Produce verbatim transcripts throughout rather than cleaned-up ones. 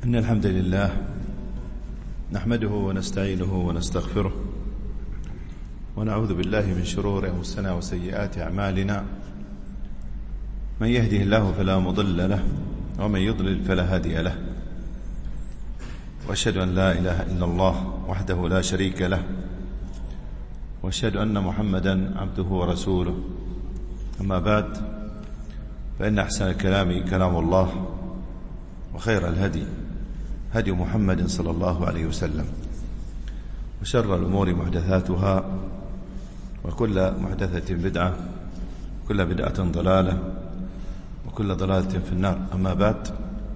إن الحمد لله نحمده ونستعينه ونستغفره ونعوذ بالله من شرور أنفسنا وسيئات أعمالنا. من يهده الله فلا مضل له ومن يضلل فلا هادي له، وأشهد أن لا إله إلا الله وحده لا شريك له، وأشهد أن محمدا عبده ورسوله. أما بعد، فإن أحسن الكلام كلام الله، وخير الهدي هدي محمد صلى الله عليه وسلم، وشر الأمور محدثاتها، وكل محدثة بدعة، كل بدعة ضلالة، وكل ضلالة في النار. أما بعد،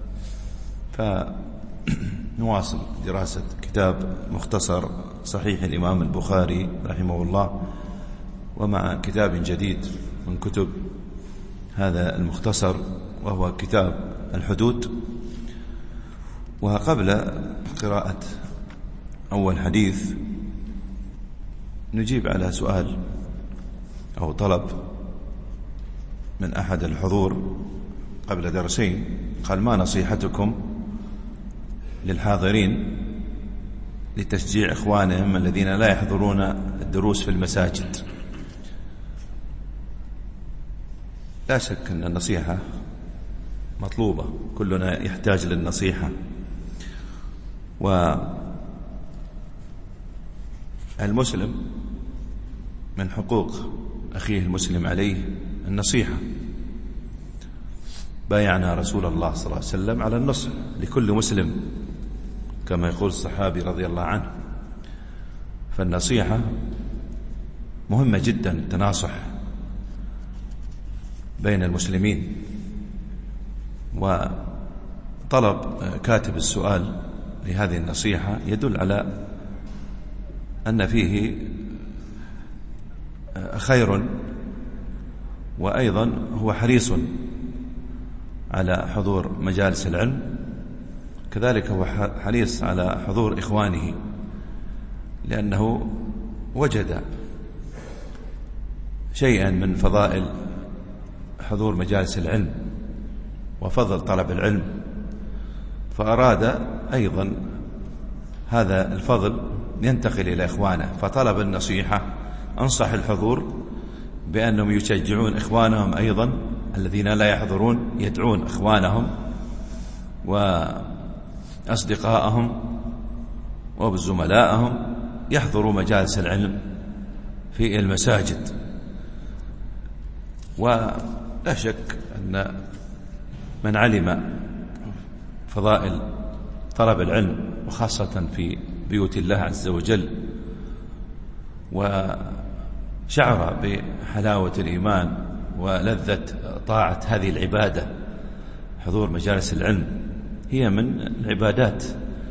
فنواصل دراسة كتاب مختصر صحيح الإمام البخاري رحمه الله، ومع كتاب جديد من كتب هذا المختصر، وهو كتاب الحدود. وقبل قراءة أول حديث نجيب على سؤال أو طلب من أحد الحضور قبل درسين. قال: ما نصيحتكم للحاضرين لتشجيع إخوانهم الذين لا يحضرون الدروس في المساجد؟ لا شك أن النصيحة مطلوبة، كلنا يحتاج للنصيحة، والمسلم من حقوق أخيه المسلم عليه النصيحة. بايعنا رسول الله صلى الله عليه وسلم على النصح لكل مسلم، كما يقول الصحابي رضي الله عنه. فالنصيحة مهمة جدا، التناصح بين المسلمين. وطلب كاتب السؤال لهذه النصيحة يدل على أن فيه خير، وأيضا هو حريص على حضور مجالس العلم، كذلك هو حريص على حضور إخوانه، لأنه وجد شيئا من فضائل حضور مجالس العلم وفضل طلب العلم، فأراد أيضا هذا الفضل ينتقل إلى إخوانه، فطلب النصيحة. أنصح الحضور بأنهم يشجعون إخوانهم أيضا الذين لا يحضرون، يدعون إخوانهم وأصدقائهم وزملائهم يحضروا مجالس العلم في المساجد. ولا شك أن من علم فضائل طلب العلم، وخاصة في بيوت الله عز وجل، وشعر بحلاوة الإيمان ولذة طاعة هذه العبادة، حضور مجالس العلم هي من العبادات،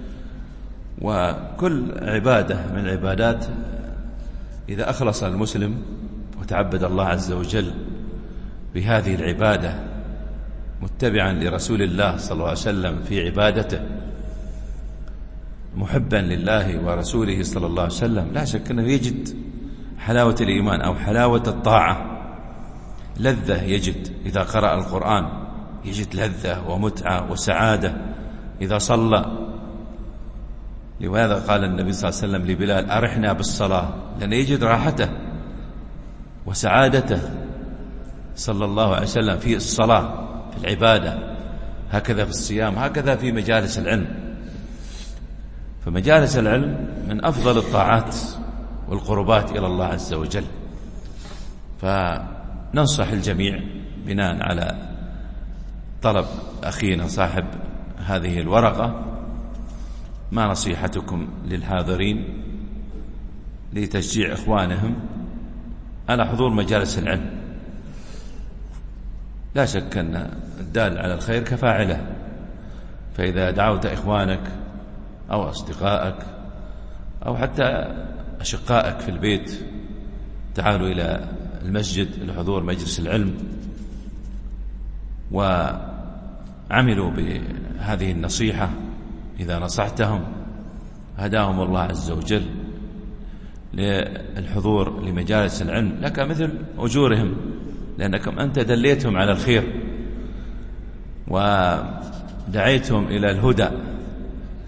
وكل عبادة من العبادات إذا أخلص المسلم وتعبد الله عز وجل بهذه العبادة متبعا لرسول الله صلى الله عليه وسلم في عبادته، محبا لله ورسوله صلى الله عليه وسلم، لا شك أنه يجد حلاوة الإيمان أو حلاوة الطاعة، لذة يجد إذا قرأ القرآن، يجد لذة ومتعة وسعادة إذا صلى. لماذا قال النبي صلى الله عليه وسلم لبلال: أرحنا بالصلاة؟ لأنه يجد راحته وسعادته صلى الله عليه وسلم في الصلاة، في العبادة. هكذا في الصيام، هكذا في مجالس العلم. فمجالس العلم من أفضل الطاعات والقربات إلى الله عز وجل. فننصح الجميع بناء على طلب أخينا صاحب هذه الورقة: ما نصيحتكم للحاضرين لتشجيع إخوانهم على حضور مجالس العلم؟ لا شك أن الدال على الخير كفاعله، فإذا دعوت إخوانك أو أصدقائك أو حتى أشقائك في البيت تعالوا إلى المسجد لحضور مجلس العلم، وعملوا بهذه النصيحة، إذا نصحتهم هداهم الله عز وجل للحضور لمجالس العلم لك مثل أجورهم، لأنكم أنت دليتهم على الخير ودعيتهم إلى الهدى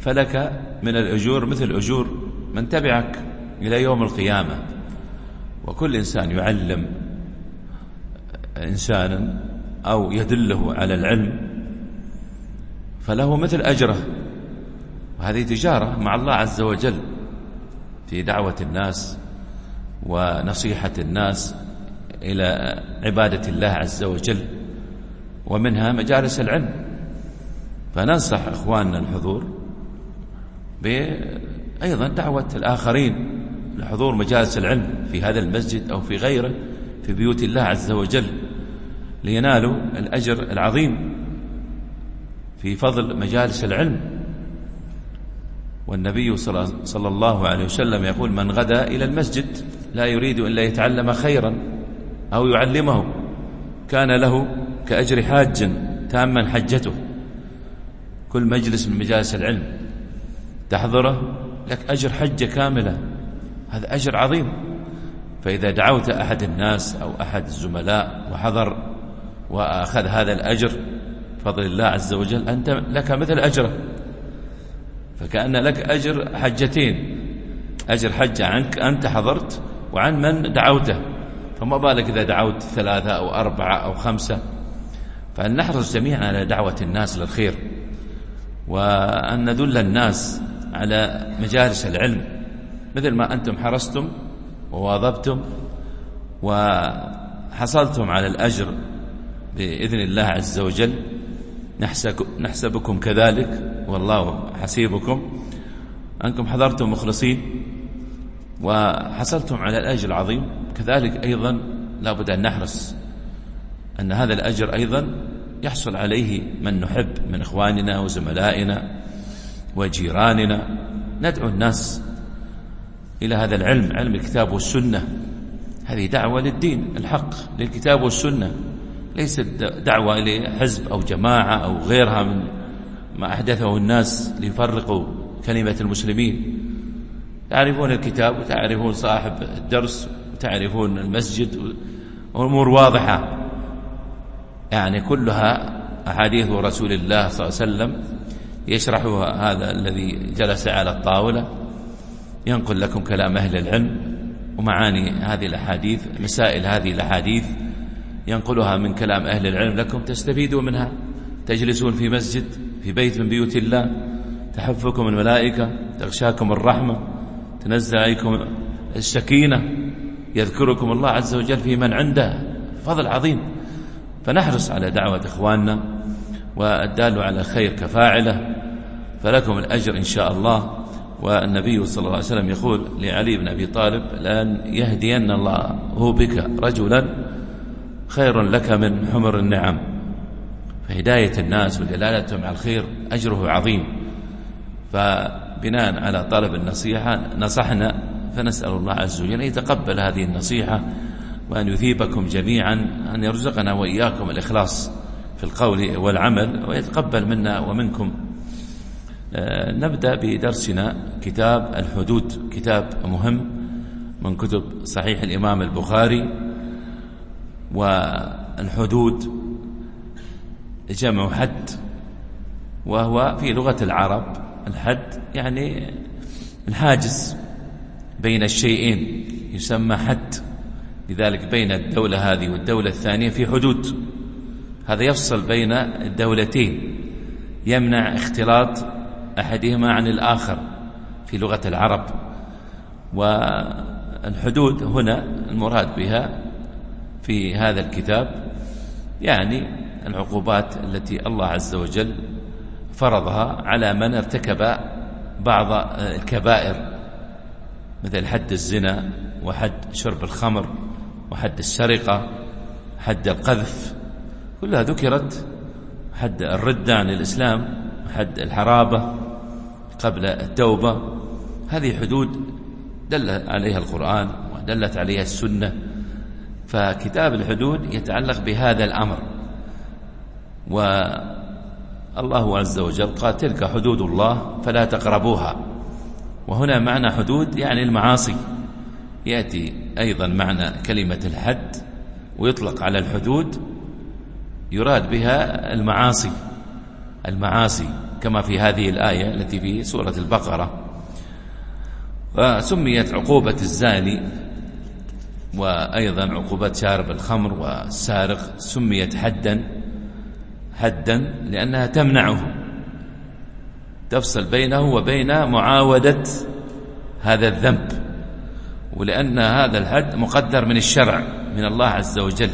فلك من الأجور مثل أجور من تبعك إلى يوم القيامة. وكل إنسان يعلم إنسانا أو يدله على العلم فله مثل أجره. وهذه تجارة مع الله عز وجل في دعوة الناس ونصيحة الناس إلى عبادة الله عز وجل، ومنها مجالس العلم. فننصح إخواننا الحضور بأيضا دعوة الآخرين لحضور مجالس العلم في هذا المسجد أو في غيره في بيوت الله عز وجل، لينالوا الأجر العظيم في فضل مجالس العلم. والنبي صلى الله عليه وسلم يقول: من غدا إلى المسجد لا يريد إلا يتعلم خيرا أو يعلمه كان له كأجر حاج تاما حجته. كل مجلس من مجالس العلم تحضره لك أجر حجة كاملة، هذا أجر عظيم. فإذا دعوت أحد الناس أو أحد الزملاء وحضر وأخذ هذا الأجر فضل الله عز وجل، أنت لك مثل أجره، فكأن لك أجر حجتين، أجر حجة عنك أنت حضرت وعن من دعوته، فما بالك إذا دعوت ثلاثة أو أربعة أو خمسة. فأن نحرص جميعا على دعوة الناس للخير، وأن ندل الناس على مجالس العلم مثل ما أنتم حرصتم وواظبتم وحصلتم على الأجر بإذن الله عز وجل. نحسبكم كذلك والله حسيبكم، أنكم حضرتم مخلصين وحصلتم على الأجر العظيم. كذلك أيضا لا بد أن نحرص أن هذا الأجر أيضا يحصل عليه من نحب من إخواننا وزملائنا وجيراننا. ندعو الناس إلى هذا العلم، علم الكتاب والسنة. هذه دعوة للدين الحق، للكتاب والسنة، ليست دعوة إلى حزب أو جماعة أو غيرها من ما أحدثه الناس ليفرقوا كلمة المسلمين. تعرفون الكتاب وتعرفون صاحب الدرس وتعرفون المسجد، والأمور واضحة، يعني كلها أحاديث رسول الله صلى الله عليه وسلم يشرحها هذا الذي جلس على الطاولة، ينقل لكم كلام أهل العلم ومعاني هذه الأحاديث، مسائل هذه الأحاديث ينقلها من كلام أهل العلم لكم تستفيدوا منها. تجلسون في مسجد في بيت من بيوت الله، تحفكم الملائكة، تغشاكم الرحمة، تنزل عليكم السكينة، يذكركم الله عز وجل في من عنده فضل عظيم. فنحرص على دعوة إخواننا والدال على الخير كفاعله، فلكم الأجر إن شاء الله. والنبي صلى الله عليه وسلم يقول لعلي بن أبي طالب: لأن يهدين الله هو بك رجلا خير لك من حمر النعم. فهداية الناس ودلالتهم على الخير أجره عظيم. فبناء على طلب النصيحة نصحنا، فنسأل الله عز وجل أن يتقبل هذه النصيحة وأن يثيبكم جميعا، أن يرزقنا وإياكم الإخلاص في القول والعمل، ويتقبل منا ومنكم. آه نبدأ بدرسنا كتاب الحدود، كتاب مهم من كتب صحيح الإمام البخاري. والحدود جمع حد، وهو في لغة العرب الحد يعني الحاجز بين الشيئين، يسمى حد. لذلك بين الدولة هذه والدولة الثانية في حدود، هذا يفصل بين الدولتين، يمنع اختلاط أحدهما عن الآخر في لغة العرب. والحدود هنا المراد بها في هذا الكتاب يعني العقوبات التي الله عز وجل فرضها على من ارتكب بعض الكبائر، مثل حد الزنا وحد شرب الخمر وحد السرقة، حد القذف، كلها ذكرت، حد الردة عن الإسلام، حد الحرابة قبل التوبة. هذه حدود دل عليها القرآن ودلت عليها السنة. فكتاب الحدود يتعلق بهذا الأمر. والله عز وجل قال: تلك حدود الله فلا تقربوها. وهنا معنى حدود يعني المعاصي. يأتي أيضا معنى كلمة الحد ويطلق على الحدود، يراد بها المعاصي، المعاصي كما في هذه الآية التي في سورة البقرة. وسميت عقوبة الزاني وأيضا عقوبة شارب الخمر والسارق سميت حدا حدا لأنها تمنعه، تفصل بينه وبين معاودة هذا الذنب، ولأن هذا الحد مقدر من الشرع من الله عز وجل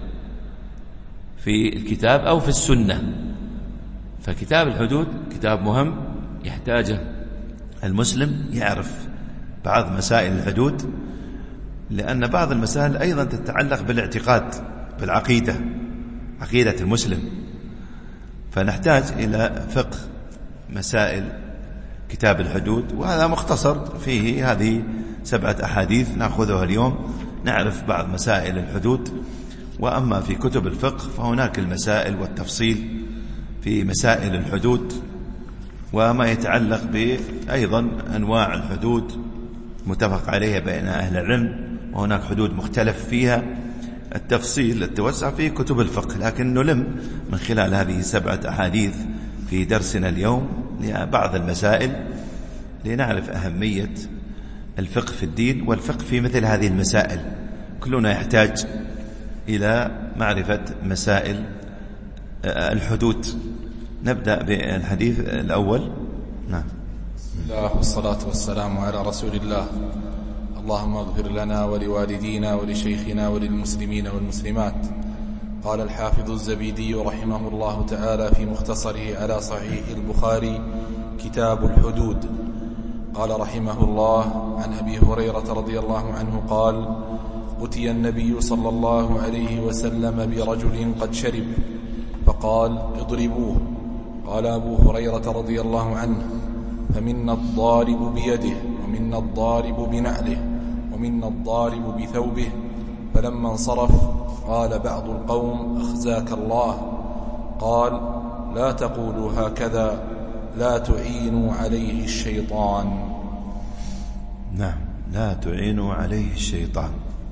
في الكتاب أو في السنة. فكتاب الحدود كتاب مهم يحتاجه المسلم يعرف بعض مسائل الحدود، لأن بعض المسائل أيضا تتعلق بالاعتقاد بالعقيدة، عقيدة المسلم، فنحتاج إلى فقه مسائل كتاب الحدود. وهذا مختصر فيه هذه سبعة أحاديث نأخذها اليوم نعرف بعض مسائل الحدود. وأما في كتب الفقه فهناك المسائل والتفصيل في مسائل الحدود وما يتعلق بأيضا أنواع الحدود متفق عليها بين أهل العلم، وهناك حدود مختلف فيها، التفصيل التوسع في كتب الفقه. لكن نلم من خلال هذه سبعة أحاديث في درسنا اليوم لبعض المسائل لنعرف أهمية الفقه في الدين والفقه في مثل هذه المسائل. كلنا يحتاج إلى معرفة مسائل الحدود. نبدأ بالحديث الأول. نعم. بسم الله والصلاة والسلام على رسول الله. اللهم اغفر لنا ولوالدينا ولشيخنا وللمسلمين والمسلمات. قال الحافظ الزبيدي رحمه الله تعالى في مختصره على صحيح البخاري كتاب الحدود، قال رحمه الله عن أبي هريرة رضي الله عنه قال: أتي النبي صلى الله عليه وسلم برجل قد شرب فقال: اضربوه. قال أبو هريرة رضي الله عنه: فمنا الضارب بيده ومنا الضارب بنعله ومنا الضارب بثوبه. فلما انصرف قال بعض القوم: أخزاك الله. قال: لا تقولوا هكذا، لا تعينوا عليه الشيطان. نعم، لا تعينوا عليه الشيطان،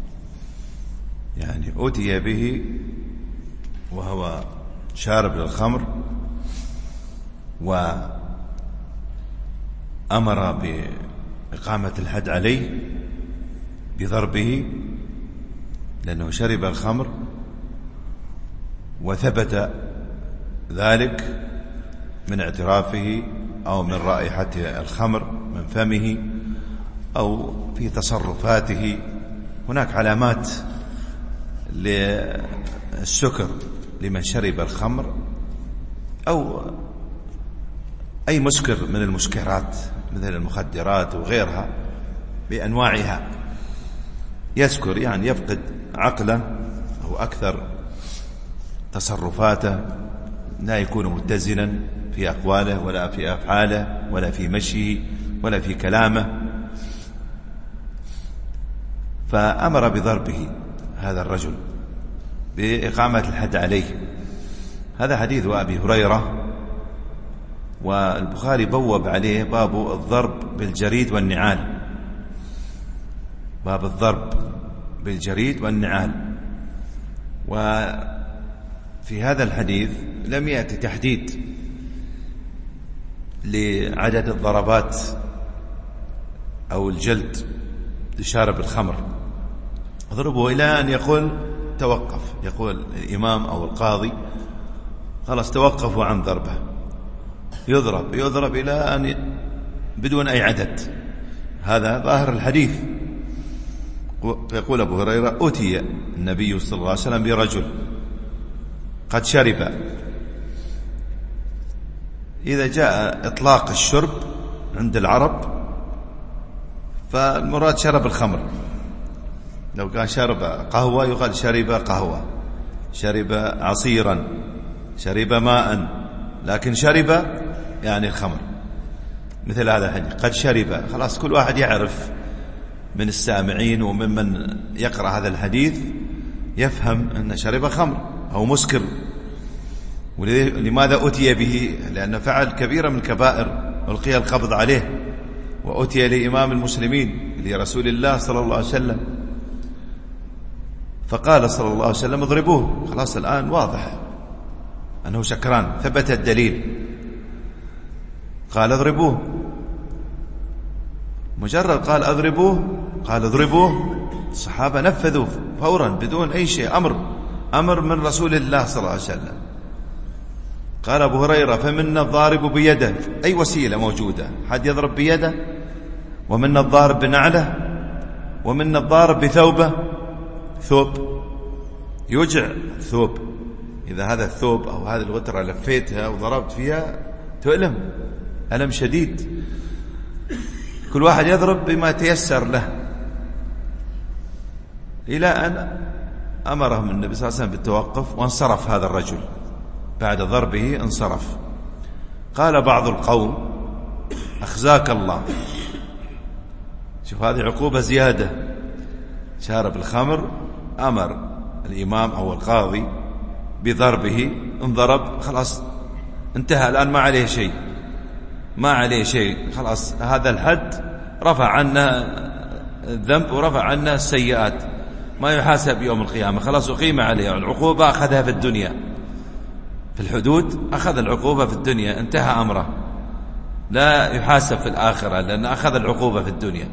يعني أتي به وهو شارب للخمر وأمر بإقامة الحد عليه بضربه لأنه شرب الخمر وثبت ذلك من اعترافه أو من رائحة الخمر من فمه أو في تصرفاته. هناك علامات للسكر لمن شرب الخمر أو أي مسكر من المسكرات مثل المخدرات وغيرها بأنواعها، يسكر يعني يفقد عقله أو أكثر تصرفاته، لا يكون متزنا في أقواله ولا في أفعاله ولا في مشيه ولا في كلامه. فأمر بضربه هذا الرجل بإقامة الحد عليه. هذا حديث أبي هريرة، والبخاري بوب عليه باب الضرب بالجريد والنعال، باب الضرب بالجريد والنعال. وفي هذا الحديث لم يأتي تحديد لعدد الضربات أو الجلد لشارب الخمر، اضربه إلى أن يقول توقف، يقول الإمام أو القاضي خلاص توقفوا عن ضربه، يضرب يضرب إلى أن بدون أي عدد. هذا ظاهر الحديث. يقول أبو هريرة: أتي النبي صلى الله عليه وسلم برجل قد شرب. إذا جاء إطلاق الشرب عند العرب فالمراد شرب الخمر. لو كان شرب قهوة يقال شرب قهوة، شرب عصيرا، شرب ماء، لكن شرب يعني الخمر. مثل هذا الحديث قد شرب، خلاص كل واحد يعرف من السامعين وممن يقرأ هذا الحديث يفهم أن شرب خمر أو مسكر. ولماذا أتي به؟ لأن فعل كبيرة من كبائر ألقي القبض عليه، وأتي لإمام المسلمين لرسول الله صلى الله عليه وسلم، فقال صلى الله عليه وسلم: اضربوه. خلاص الآن واضح أنه سكران، ثبت الدليل. قال اضربوه. مجرد قال اضربوه قال اضربوه، الصحابة نفذوا فورا بدون أي شيء، أمر أمر من رسول الله صلى الله عليه وسلم. قال أبو هريرة فمنا الضارب بيده، أي وسيلة موجودة، حد يضرب بيده، ومنا الضارب بنعله، ومنا الضارب بثوبه، ثوب يوجع ثوب، إذا هذا الثوب أو هذه الغترة لفيتها وضربت فيها تؤلم ألم شديد. كل واحد يضرب بما تيسر له، إلى أن أمرهم النبي صلى الله عليه وسلم بالتوقف، وانصرف هذا الرجل بعد ضربه، انصرف. قال بعض القوم أخزاك الله، شوف هذه عقوبة زيادة، شارب الخمر، أمر الإمام أو القاضي بضربه، انضرب خلاص انتهى، الآن ما عليه شيء، ما عليه شيء، خلاص هذا الحد رفع عنا الذنب ورفع عنا السيئات، ما يحاسب يوم القيامة، خلاص أقيم عليه العقوبة، أخذها في الدنيا، في الحدود أخذ العقوبة في الدنيا، انتهى أمره، لا يحاسب في الآخرة لأن أخذ العقوبة في الدنيا.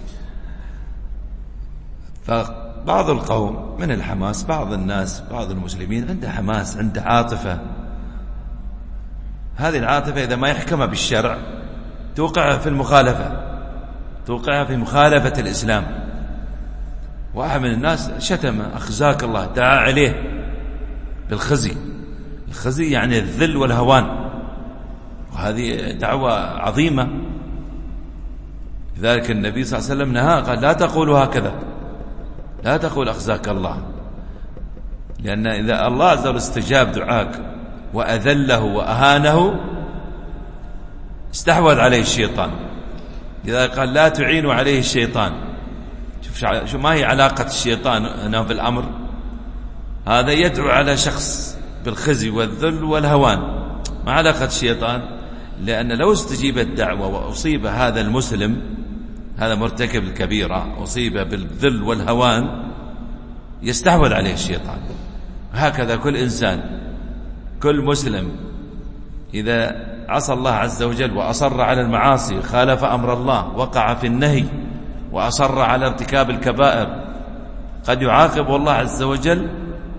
فبعض القوم من الحماس، بعض الناس بعض المسلمين عنده حماس، عنده عاطفة، هذه العاطفة إذا ما يحكم بالشرع توقع في المخالفة، توقع في مخالفة الإسلام. واحد من الناس شتم أخزاك الله، دعا عليه بالخزي، الخزي يعني الذل والهوان، وهذه دعوة عظيمة. لذلك النبي صلى الله عليه وسلم نهى، قال لا تقولوا هكذا، لا تقول أخزاك الله، لأن إذا الله عز وجل استجاب دعاك وأذله وأهانه استحوذ عليه الشيطان. لذلك قال لا تعينوا عليه الشيطان. شوف شو ما هي علاقة الشيطان هنا في الأمر، هذا يدعو على شخص بالخزي والذل والهوان، ما علاقة الشيطان، لأن لو استجيب الدعوة وأصيب هذا المسلم، هذا مرتكب الكبيرة، أصيب بالذل والهوان يستحوذ عليه الشيطان. هكذا كل إنسان، كل مسلم إذا عصى الله عز وجل وأصر على المعاصي، خالف أمر الله، وقع في النهي وأصر على ارتكاب الكبائر، قد يعاقب الله عز وجل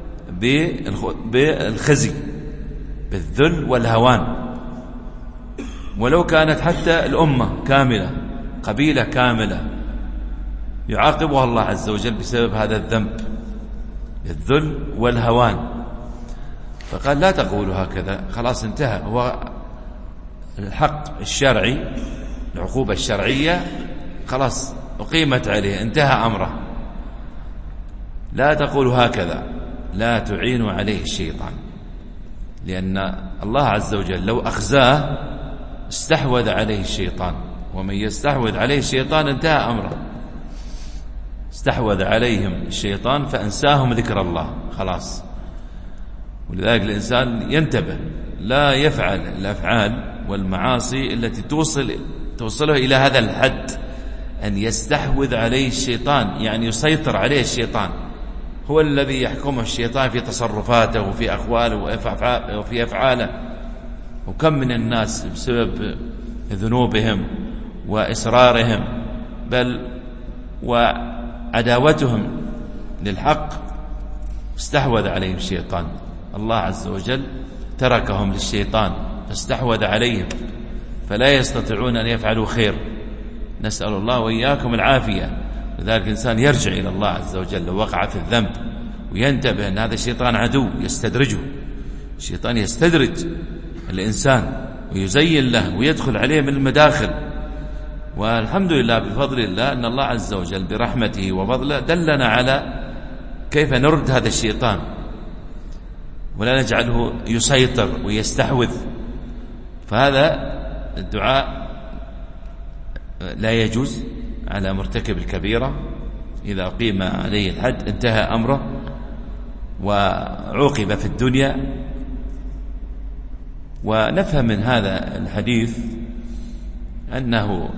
بالخزي، بالذل والهوان. ولو كانت حتى الأمة كاملة، قبيلة كاملة، يعاقبها الله عز وجل بسبب هذا الذنب، الذل والهوان. فقال لا تقولوا هكذا، خلاص انتهى، هو الحق الشرعي، العقوبة الشرعية خلاص أقيمت عليه، انتهى أمره. لا تقولوا هكذا، لا تعينوا عليه الشيطان، لأن الله عز وجل لو أخزاه استحوذ عليه الشيطان، ومن يستحوذ عليه الشيطان انتهى أمره. استحوذ عليهم الشيطان فأنساهم ذكر الله، خلاص. ولذلك الإنسان ينتبه، لا يفعل الأفعال والمعاصي التي توصل توصله إلى هذا الحد، أن يستحوذ عليه الشيطان، يعني يسيطر عليه الشيطان، هو الذي يحكمه الشيطان في تصرفاته وفي أقواله وفي أفعاله. وكم من الناس بسبب ذنوبهم وإصرارهم بل وعداوتهم للحق استحوذ عليهم الشيطان، الله عز وجل تركهم للشيطان فاستحوذ عليهم، فلا يستطيعون أن يفعلوا خير. نسأل الله وإياكم العافية. لذلك الإنسان يرجع إلى الله عز وجل لو وقع في الذنب، وينتبه أن هذا الشيطان عدو يستدرجه، الشيطان يستدرج الإنسان ويزين له ويدخل عليه من المداخل. والحمد لله بفضل الله أن الله عز وجل برحمته وفضله دلنا على كيف نرد هذا الشيطان ولا نجعله يسيطر ويستحوذ. فهذا الدعاء لا يجوز على مرتكب الكبيرة، إذا أقيم عليه الحد انتهى أمره وعوقب في الدنيا. ونفهم من هذا الحديث أنه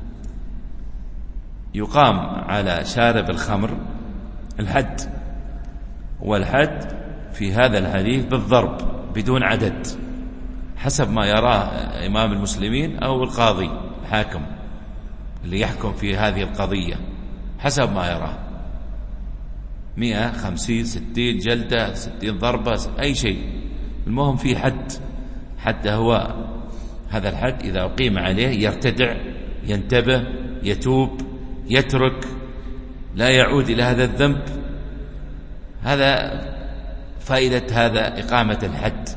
يقام على شارب الخمر الحد، والحد في هذا الحديث بالضرب بدون عدد، حسب ما يراه إمام المسلمين أو القاضي الحاكم اللي يحكم في هذه القضية، حسب ما يراه، مئة خمسين ستين جلدة ستين ضربة أي شيء، المهم في حد، حتى هو هذا الحد إذا أقيم عليه يرتدع، ينتبه، يتوب، يترك، لا يعود إلى هذا الذنب. هذا فائدة هذا إقامة الحد.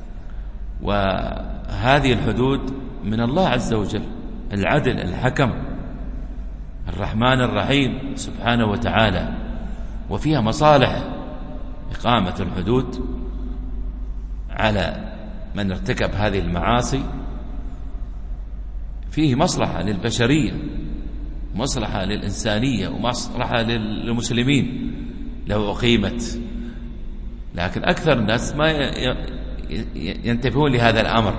وهذه الحدود من الله عز وجل، العدل الحكم الرحمن الرحيم سبحانه وتعالى، وفيها مصالح. إقامة الحدود على من ارتكب هذه المعاصي فيه مصلحة للبشرية، مصلحة للإنسانية، ومصلحة للمسلمين لو أقيمت. لكن أكثر الناس ما ينتبهون لهذا الأمر،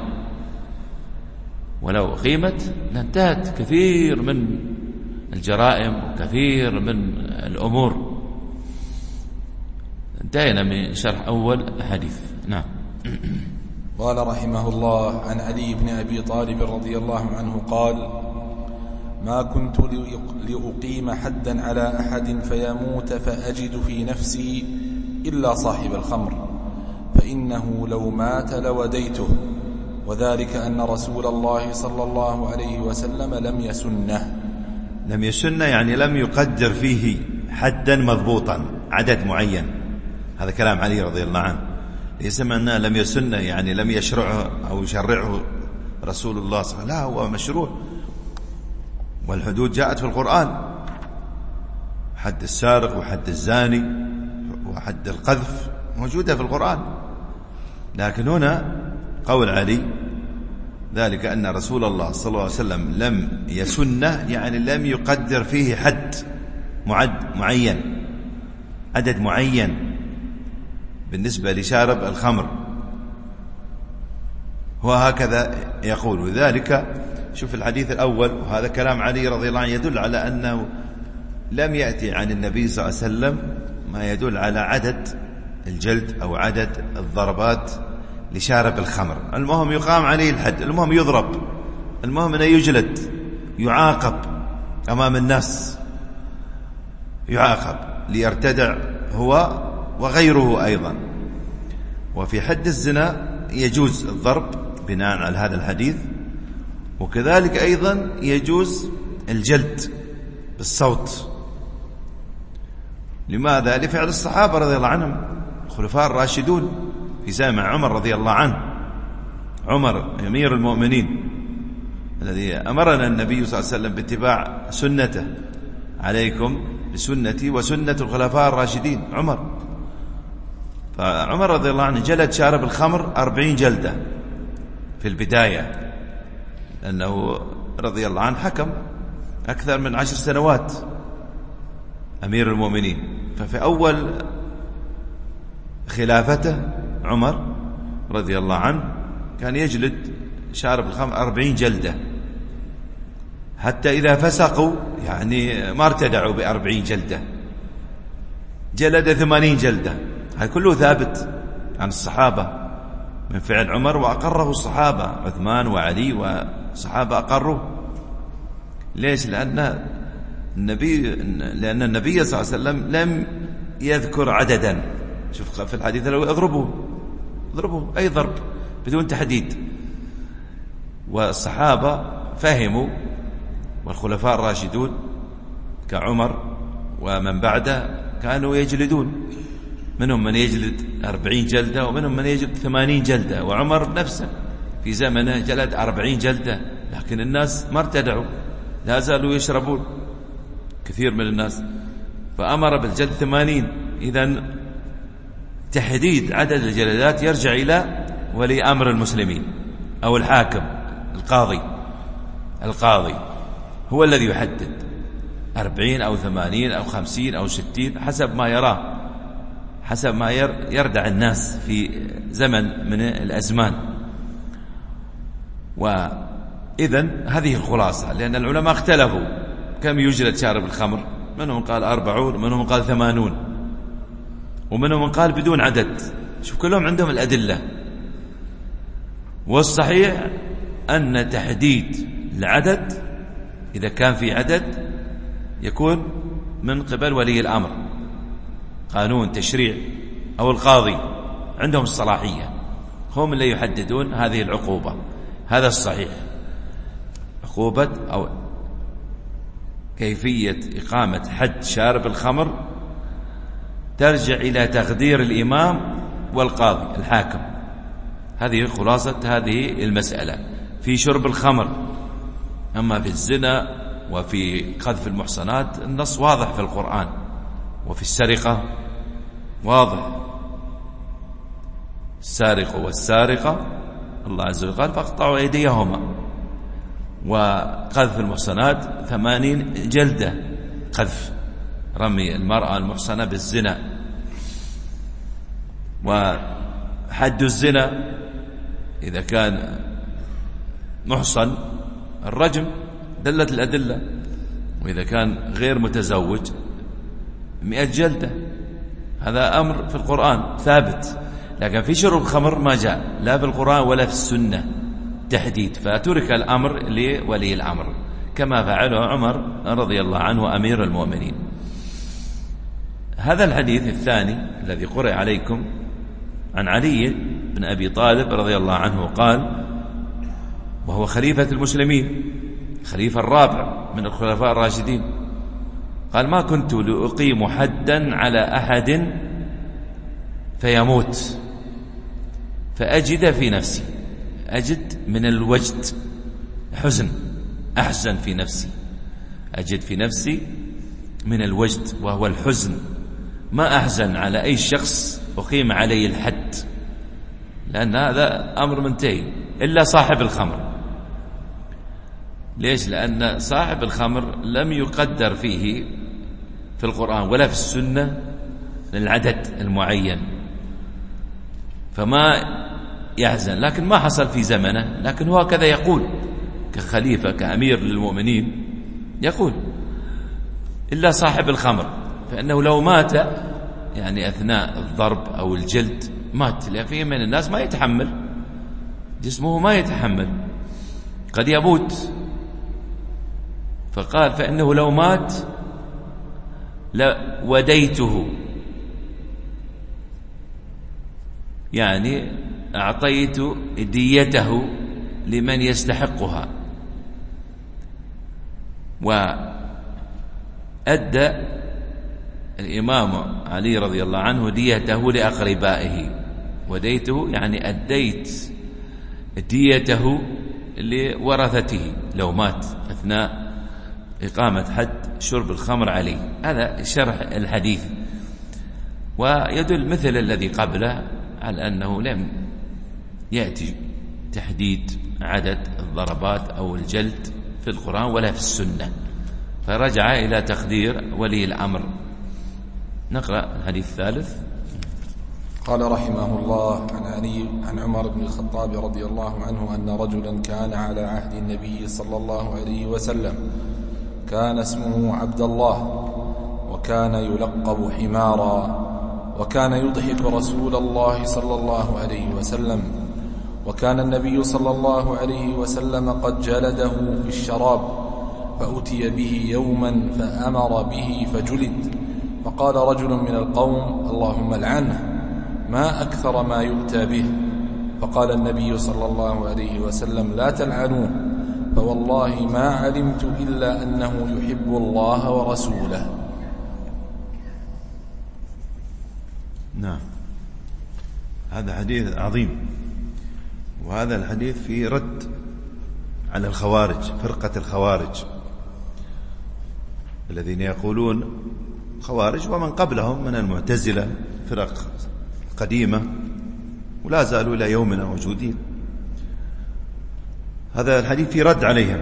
ولو أقيمت لانتهت كثير من الجرائم وكثير من الأمور. انتهينا من شرح أول حديث. نعم. قال رحمه الله: عن علي بن أبي طالب رضي الله عنه قال: ما كنت لأقيم حدا على أحد فيموت فأجد في نفسي إلا صاحب الخمر، فإنه لو مات لوديته، وذلك أن رسول الله صلى الله عليه وسلم لم يسنه. لم يسنه يعني لم يقدر فيه حدا مضبوطا، عدد معين. هذا كلام علي رضي الله عنه. ليس معناه لم يسنه يعني لم يشرعه أو يشرعه رسول الله صلى الله عليه وسلم، لا، هو مشروع. والحدود جاءت في القرآن، حد السارق وحد الزاني وحد القذف موجودة في القرآن. لكن هنا قول علي ذلك أن رسول الله صلى الله عليه وسلم لم يسنه، يعني لم يقدر فيه حد معد معين، عدد معين بالنسبة لشارب الخمر. هو هكذا يقول. وذلك شوف الحديث الأول، وهذا كلام علي رضي الله عنه، يدل على أنه لم يأتي عن النبي صلى الله عليه وسلم ما يدل على عدد الجلد أو عدد الضربات لشارب الخمر. المهم يقام عليه الحد، المهم يضرب، المهم أنه يجلد، يعاقب أمام الناس، يعاقب ليرتدع هو وغيره أيضا. وفي حد الزنا يجوز الضرب بناء على هذا الحديث، وكذلك أيضا يجوز الجلد بالصوت. لماذا؟ لفعل الصحابة رضي الله عنهم الخلفاء الراشدون في زمن عمر رضي الله عنه. عمر أمير المؤمنين الذي أمرنا النبي صلى الله عليه وسلم باتباع سنته: عليكم بسنتي وسنة الخلفاء الراشدين. عمر فعمر رضي الله عنه جلد شارب الخمر أربعين جلدة في البداية، لأنه رضي الله عنه حكم أكثر من عشر سنوات أمير المؤمنين. ففي أول خلافته عمر رضي الله عنه كان يجلد شارب الخمر أربعين جلدة، حتى إذا فسقوا يعني ما ارتدعوا بأربعين جلدة، جلد ثمانين جلدة. هذا كله ثابت عن الصحابة من فعل عمر، وأقره الصحابة عثمان وعلي وصحابة أقروه. ليش؟ لأن النبي لأن النبي صلى الله عليه وسلم لم يذكر عددا. شوف في الحديث لو اضربوا اضربوا أي ضرب بدون تحديد. والصحابة فهموا، والخلفاء الراشدون كعمر ومن بعده كانوا يجلدون، منهم من يجلد أربعين جلدة ومنهم من يجلد ثمانين جلدة. وعمر نفسه في زمنه جلد أربعين جلدة، لكن الناس ما ارتدعوا، لا زالوا يشربون كثير من الناس، فأمر بالجلد ثمانين. إذن تحديد عدد الجلدات يرجع إلى ولي أمر المسلمين أو الحاكم القاضي. القاضي هو الذي يحدد أربعين أو ثمانين أو خمسين أو ستين حسب ما يراه، حسب ما يردع الناس في زمن من الأزمان. وإذن هذه الخلاصة، لأن العلماء اختلفوا كم يجلد شارب الخمر، منهم قال أربعون ومنهم قال ثمانون ومنهم قال بدون عدد. شوف كلهم عندهم الأدلة، والصحيح أن تحديد العدد إذا كان في عدد يكون من قبل ولي الأمر، قانون تشريع أو القاضي عندهم الصلاحية، هم اللي يحددون هذه العقوبة. هذا الصحيح. عقوبة أو كيفية إقامة حد شارب الخمر ترجع إلى تقدير الإمام والقاضي الحاكم. هذه خلاصة هذه المسألة في شرب الخمر. أما في الزنا وفي قذف المحصنات النص واضح في القرآن، وفي السرقة واضح، السارق والسارقة الله عز وجل قال فاقطعوا أيديهما. وقذف المحصنات ثمانين جلدة، قذف رمي المرأة المحصنة بالزنا. وحد الزنا إذا كان محصن الرجم، دلت الأدلة. وإذا كان غير متزوج مئة جلدة. هذا أمر في القرآن ثابت. لكن في شرب الخمر ما جاء لا بالقرآن ولا في السنة تحديد، فترك الأمر لولي الأمر كما فعله عمر رضي الله عنه أمير المؤمنين. هذا الحديث الثاني الذي قرأ عليكم عن علي بن أبي طالب رضي الله عنه قال، وهو خليفة المسلمين، خليفة الرابع من الخلفاء الراشدين، قال ما كنت لأقيم حدا على أحد فيموت فأجد في نفسي، أجد من الوجد حزن، أحزن في نفسي، أجد في نفسي من الوجد وهو الحزن، ما أحزن على أي شخص أقيم عليه الحد، لأن هذا أمر منتهي إلا صاحب الخمر. ليش؟ لأن صاحب الخمر لم يقدر فيه في القرآن ولا في السنة للعدد المعين، فما يحزن. لكن ما حصل في زمنه، لكن هو كذا يقول كخليفة كأمير للمؤمنين، يقول إلا صاحب الخمر، فإنه لو مات يعني أثناء الضرب أو الجلد مات، لأن فيه من الناس ما يتحمل، جسمه ما يتحمل، قد يموت. فقال فإنه لو مات لوديته، يعني أعطيت ديته لمن يستحقها، وأدى الإمام علي رضي الله عنه ديته لأقربائه. وديته يعني أديت ديته لورثته لو مات أثناء إقامة حد شرب الخمر عليه. هذا شرح الحديث، ويدل مثل الذي قبله على أنه لم يأتي تحديد عدد الضربات أو الجلد في القرآن ولا في السنة، فرجع إلى تقدير ولي الأمر. نقرأ الحديث الثالث. قال رحمه الله عن علي عن عمر بن الخطاب رضي الله عنه أن رجلا كان على عهد النبي صلى الله عليه وسلم، كان اسمه عبد الله، وكان يلقب حمارا، وكان يضحك رسول الله صلى الله عليه وسلم، وكان النبي صلى الله عليه وسلم قد جلده في الشراب، فأتي به يوما فأمر به فجلد، فقال رجل من القوم اللهم العنه، ما أكثر ما يؤتى به. فقال النبي صلى الله عليه وسلم لا تلعنوه، فوالله ما علمت إلا أنه يحب الله ورسوله. نعم، هذا حديث عظيم، وهذا الحديث فيه رد على الخوارج، فرقة الخوارج الذين يقولون خوارج ومن قبلهم من المعتزلة، فرق قديمة ولا زالوا إلى يومنا موجودين. هذا الحديث فيه رد عليهم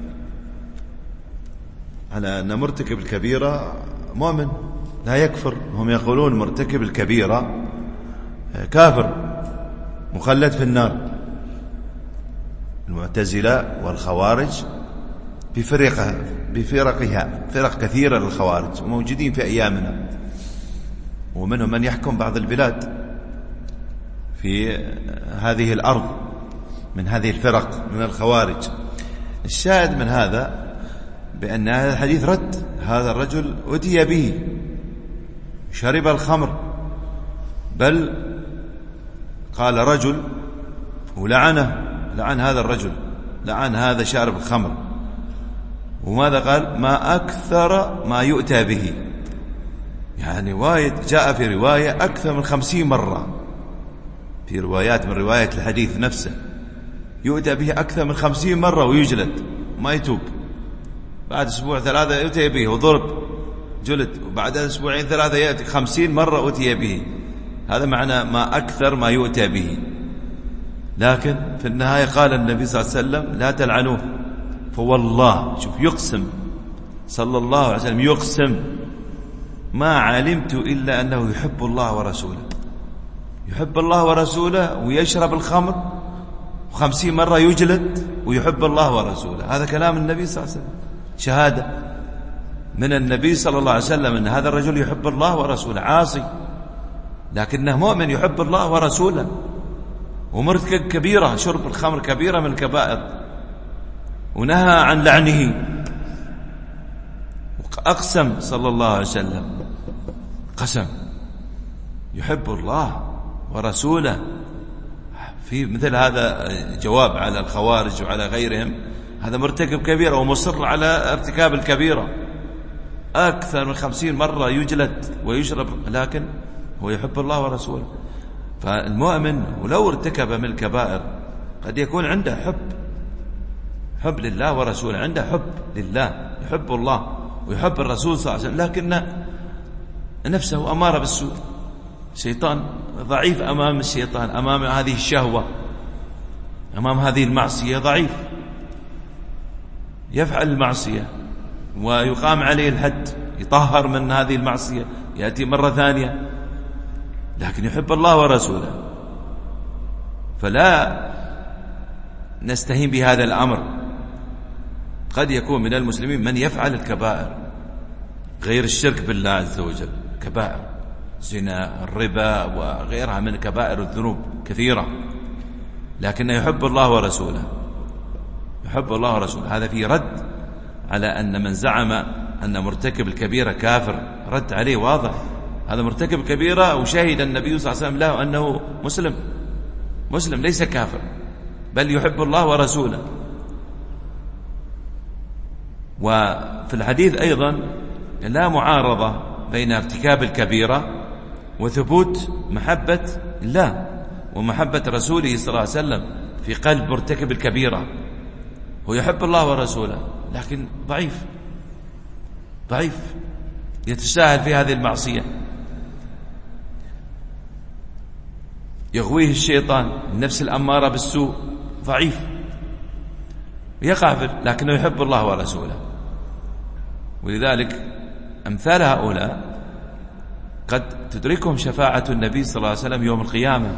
على أن مرتكب الكبيرة مؤمن لا يكفر. هم يقولون مرتكب الكبيرة كافر مخلد في النار. المعتزلة والخوارج بفرقها بفرقها فرق كثيرة للخوارج موجودين في أيامنا، ومنهم من يحكم بعض البلاد في هذه الأرض من هذه الفرق من الخوارج. الشاهد من هذا بأن هذا الحديث رد. هذا الرجل أتي به شرب الخمر، بل قال رجل ولعنه، لعن هذا الرجل، لعن هذا شارب الخمر. وماذا قال؟ ما أكثر ما يؤتى به، يعني وايد جاء في رواية أكثر من خمسين مرة، في روايات من رواية الحديث نفسه يؤتى به أكثر من خمسين مرة ويجلد ما يتوب. بعد أسبوع ثلاثة يؤتى به وضرب جلد، وبعد أسبوعين ثلاثة يأتي خمسين مرة أتي به. هذا معنى ما أكثر ما يؤتى به. لكن في النهاية قال النبي صلى الله عليه وسلم لا تلعنوه، فوالله، شوف يقسم صلى الله عليه وسلم، يقسم ما علمت إلا أنه يحب الله ورسوله. يحب الله ورسوله ويشرب الخمر وخمسين مرة يجلد ويحب الله ورسوله. هذا كلام النبي صلى الله عليه وسلم، شهادة من النبي صلى الله عليه وسلم أن هذا الرجل يحب الله ورسوله، عاصي لكنه مؤمن يحب الله ورسوله، ومرتكب كبيرة، شرب الخمر كبيرة من الكبائر، ونهى عن لعنه. أقسم صلى الله عليه وسلم، قسم يحب الله ورسوله. في مثل هذا جواب على الخوارج وعلى غيرهم، هذا مرتكب كبيرة ومصر على ارتكاب الكبيرة، أكثر من خمسين مرة يجلد ويشرب، لكن هو يحب الله ورسوله. فالمؤمن ولو ارتكب من الكبائر قد يكون عنده حب حب لله ورسوله، عنده حب لله، يحب الله ويحب الرسول صلى الله عليه وسلم، لكن نفسه أمارة بالسوء، شيطان ضعيف أمام الشيطان، أمام هذه الشهوة، أمام هذه المعصية ضعيف، يفعل المعصية ويقام عليه الحد، يطهر من هذه المعصية، يأتي مرة ثانية، لكن يحب الله ورسوله. فلا نستهين بهذا الأمر. قد يكون من المسلمين من يفعل الكبائر غير الشرك بالله عز وجل، كبائر زنا، الربا، وغيرها من كبائر الذنوب كثيرة، لكنه يحب الله ورسوله، يحب الله ورسوله. هذا فيه رد على أن من زعم أن مرتكب الكبيرة كافر، رد عليه واضح. هذا مرتكب كبيرة وشهد النبي صلى الله عليه وسلم له أنه مسلم، مسلم ليس كافر، بل يحب الله ورسوله. وفي الحديث أيضا لا معارضة بين ارتكاب الكبيرة وثبوت محبة الله ومحبة رسوله صلى الله عليه وسلم في قلب مرتكب الكبيرة. هو يحب الله ورسوله لكن ضعيف، ضعيف يتساهل في هذه المعصية، يغويه الشيطان، النفس الأمارة بالسوء، ضعيف يقع فيه، لكنه يحب الله ورسوله. ولذلك أمثال هؤلاء قد تدركهم شفاعة النبي صلى الله عليه وسلم يوم القيامة،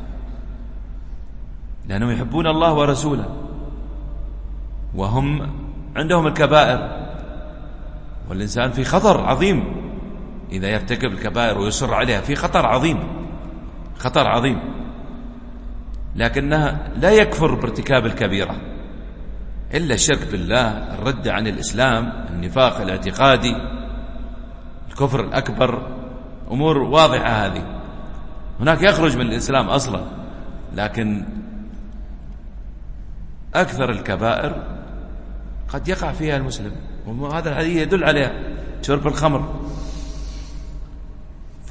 لأنهم يحبون الله ورسوله وهم عندهم الكبائر. والإنسان في خطر عظيم إذا يرتكب الكبائر ويصر عليها، في خطر عظيم، خطر عظيم، لكنها لا يكفر بارتكاب الكبيرة إلا الشرك بالله، الرد عن الإسلام، النفاق الاعتقادي، الكفر الأكبر، أمور واضحة هذه. هناك يخرج من الإسلام أصلا، لكن أكثر الكبائر قد يقع فيها المسلم، وهذا الحديث يدل عليها، شرب الخمر. ف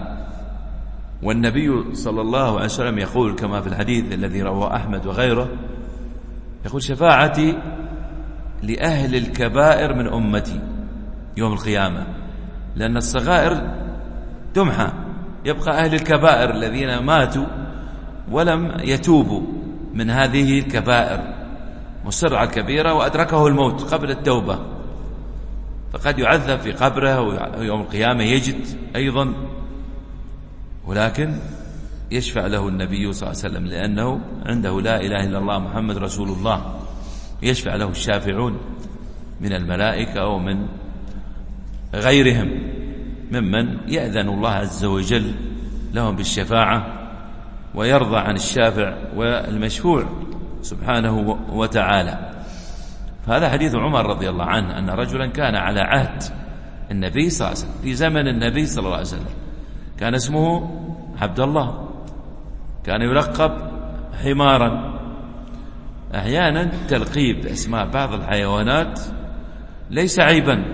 والنبي صلى الله عليه وسلم يقول كما في الحديث الذي رواه أحمد وغيره، يقول شفاعتي لأهل الكبائر من أمتي يوم القيامة، لأن الصغائر تمحى، يبقى أهل الكبائر الذين ماتوا ولم يتوبوا من هذه الكبائر، مصر على الكبيرة وأدركه الموت قبل التوبة، فقد يعذب في قبره، ويوم القيامة يجد أيضا، ولكن يشفع له النبي صلى الله عليه وسلم لأنه عنده لا إله إلا الله محمد رسول الله، يشفع له الشافعون من الملائكة ومن غيرهم ممن يأذن الله عز وجل لهم بالشفاعة ويرضى عن الشافع والمشفوع سبحانه وتعالى. فهذا حديث عمر رضي الله عنه أن رجلا كان على عهد النبي صلى الله عليه وسلم في زمن النبي صلى الله عليه وسلم، كان اسمه عبد الله، كان يلقب حمارا. أحيانا تلقيب أسماء بعض الحيوانات ليس عيبا،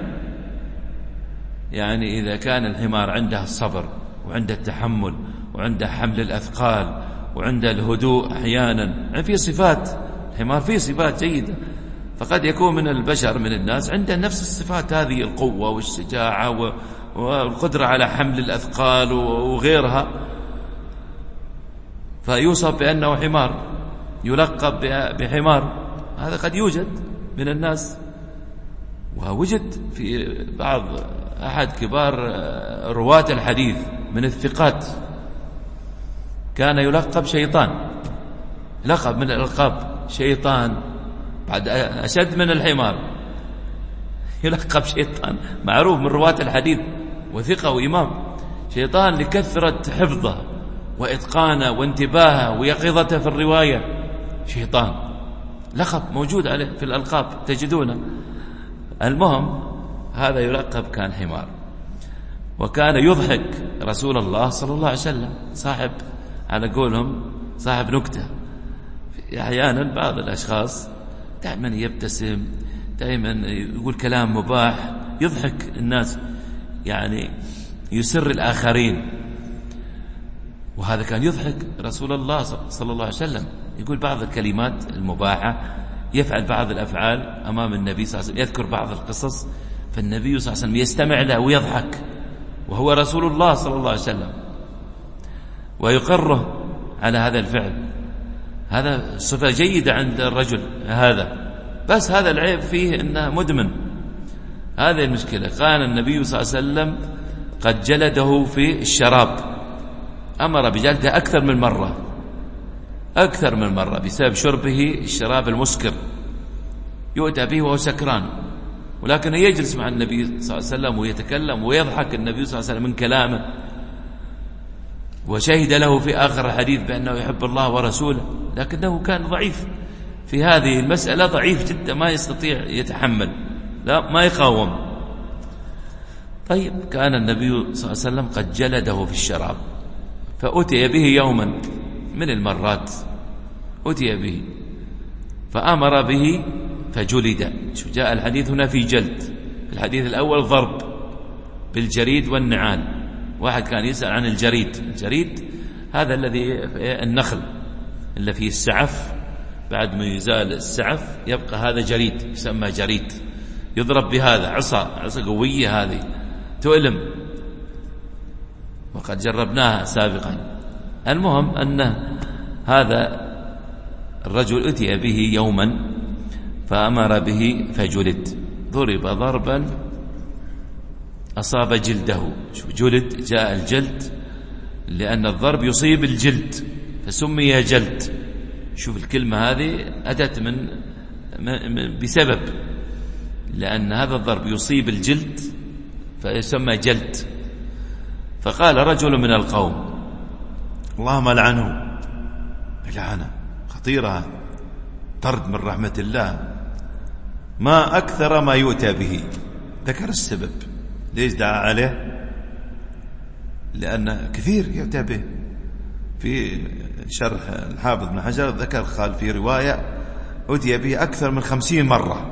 يعني إذا كان الحمار عنده الصبر وعنده التحمل وعنده حمل الأثقال وعنده الهدوء، أحيانا يعني في صفات الحمار فيه صفات جيدة، فقد يكون من البشر من الناس عنده نفس الصفات هذه، القوة والشجاعة والقدرة على حمل الأثقال وغيرها، فيوصف بأنه حمار، يلقب بحمار. هذا قد يوجد من الناس، ووجد في بعض أحد كبار رواة الحديث من الثقات كان يلقب شيطان، لقب من الألقاب شيطان، بعد أشد من الحمار، يلقب شيطان، معروف من رواة الحديث وثقة وإمام، شيطان لكثرة حفظه وإتقانه وانتباهه ويقظته في الرواية، شيطان لقب موجود عليه في الألقاب تجدونه. المهم هذا يلقب كان حمار، وكان يضحك رسول الله صلى الله عليه وسلم، صاحب على قولهم صاحب نكتة. أحيانا بعض الأشخاص دائما يبتسم، دائما يقول كلام مباح، يضحك الناس، يعني يسر الآخرين، وهذا كان يضحك رسول الله صلى الله عليه وسلم، يقول بعض الكلمات المباحة، يفعل بعض الأفعال أمام النبي صلى الله عليه وسلم، يذكر بعض القصص، فالنبي صلى الله عليه وسلم يستمع له ويضحك وهو رسول الله صلى الله عليه وسلم، ويقره على هذا الفعل. هذا صفة جيدة عند الرجل هذا، بس هذا العيب فيه أنه مدمن، هذه المشكلة. كان النبي صلى الله عليه وسلم قد جلده في الشراب، أمر بجلده أكثر من مرة، أكثر من مرة بسبب شربه الشراب المسكر، يؤتى به وهو سكران، ولكن يجلس مع النبي صلى الله عليه وسلم ويتكلم ويضحك النبي صلى الله عليه وسلم من كلامه، وشهد له في آخر الحديث بأنه يحب الله ورسوله، لكنه كان ضعيف في هذه المسألة، ضعيف جدا، ما يستطيع يتحمل، لا ما يقاوم. طيب كان النبي صلى الله عليه وسلم قد جلده في الشراب، فأتي به يوما من المرات، أتي به فأمر به فجلد. شو جاء الحديث هنا في جلد، في الحديث الأول ضرب بالجريد والنعال. واحد كان يسأل عن الجريد، الجريد هذا الذي النخل اللي فيه السعف، بعد ما يزال السعف يبقى هذا جريد، يسمى جريد، يضرب بهذا عصا، عصا قوية هذه تؤلم، وقد جربناها سابقا. المهم أن هذا الرجل أتي به يوما فأمر به فجلد، ضرب ضربا أصاب جلده. شوف جلد، جاء الجلد لأن الضرب يصيب الجلد فسمي جلد. شوف الكلمة هذه أتت من بسبب، لأن هذا الضرب يصيب الجلد فيسمى جلد. فقال رجل من القوم اللهم لعنه، لعنة خطيرة، طرد من رحمة الله، ما أكثر ما يؤتى به. ذكر السبب ليش دعا عليه، لأن كثير يؤتى به. في شرح الحافظ بن حجر ذكر قال في رواية أتي به أكثر من خمسين مرة،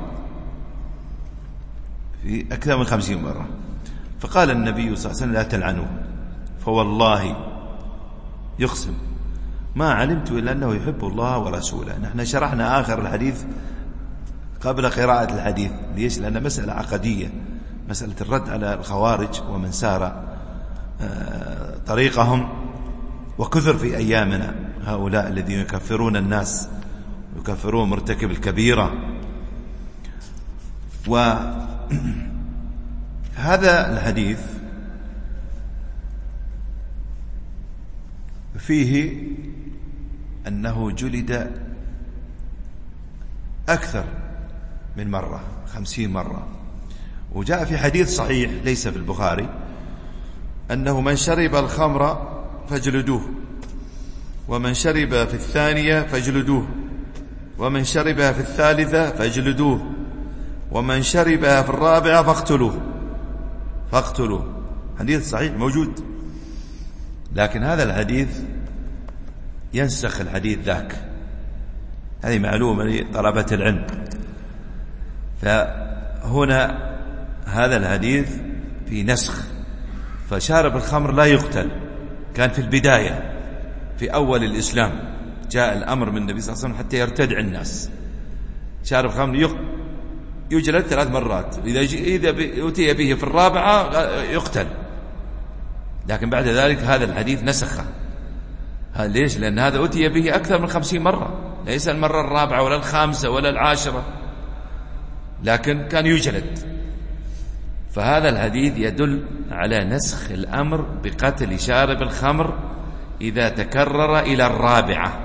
في أكثر من خمسين مرة. فقال النبي صلى الله عليه وسلم لا تلعنوه، فوالله يقسم ما علمت إلا أنه يحب الله ورسوله. نحن شرحنا آخر الحديث قبل قراءة الحديث، ليش؟ لأن مسألة عقدية، مسألة الرد على الخوارج ومن سار طريقهم، وكثر في أيامنا هؤلاء الذين يكفرون الناس، يكفرون مرتكب الكبيرة. وهذا الحديث فيه أنه جلد أكثر من مرة، خمسين مرة. وجاء في حديث صحيح ليس في البخاري أنه من شرب الخمر فاجلدوه، ومن شرب في الثانية فاجلدوه، ومن شربها في الثالثة فاجلدوه ومن شربها في الرابعة فاقتلوه فاقتلوه. حديث صحيح موجود، لكن هذا الحديث ينسخ الحديث ذاك. هذه معلومة لطلبة العلم. فهنا هذا الحديث في نسخ، فشارب الخمر لا يقتل. كان في البداية في أول الإسلام جاء الأمر من النبي صلى الله عليه وسلم حتى يرتدع الناس. شارب الخمر يجلد ثلاث مرات، إذا إذا أتي به في الرابعة يقتل. لكن بعد ذلك هذا الحديث نسخه. ليش؟ لأن هذا أتي به أكثر من خمسين مرة، ليس المرة الرابعة ولا الخامسة ولا العاشرة، لكن كان يجلد. فهذا الحديث يدل على نسخ الأمر بقتل شارب الخمر إذا تكرر إلى الرابعة.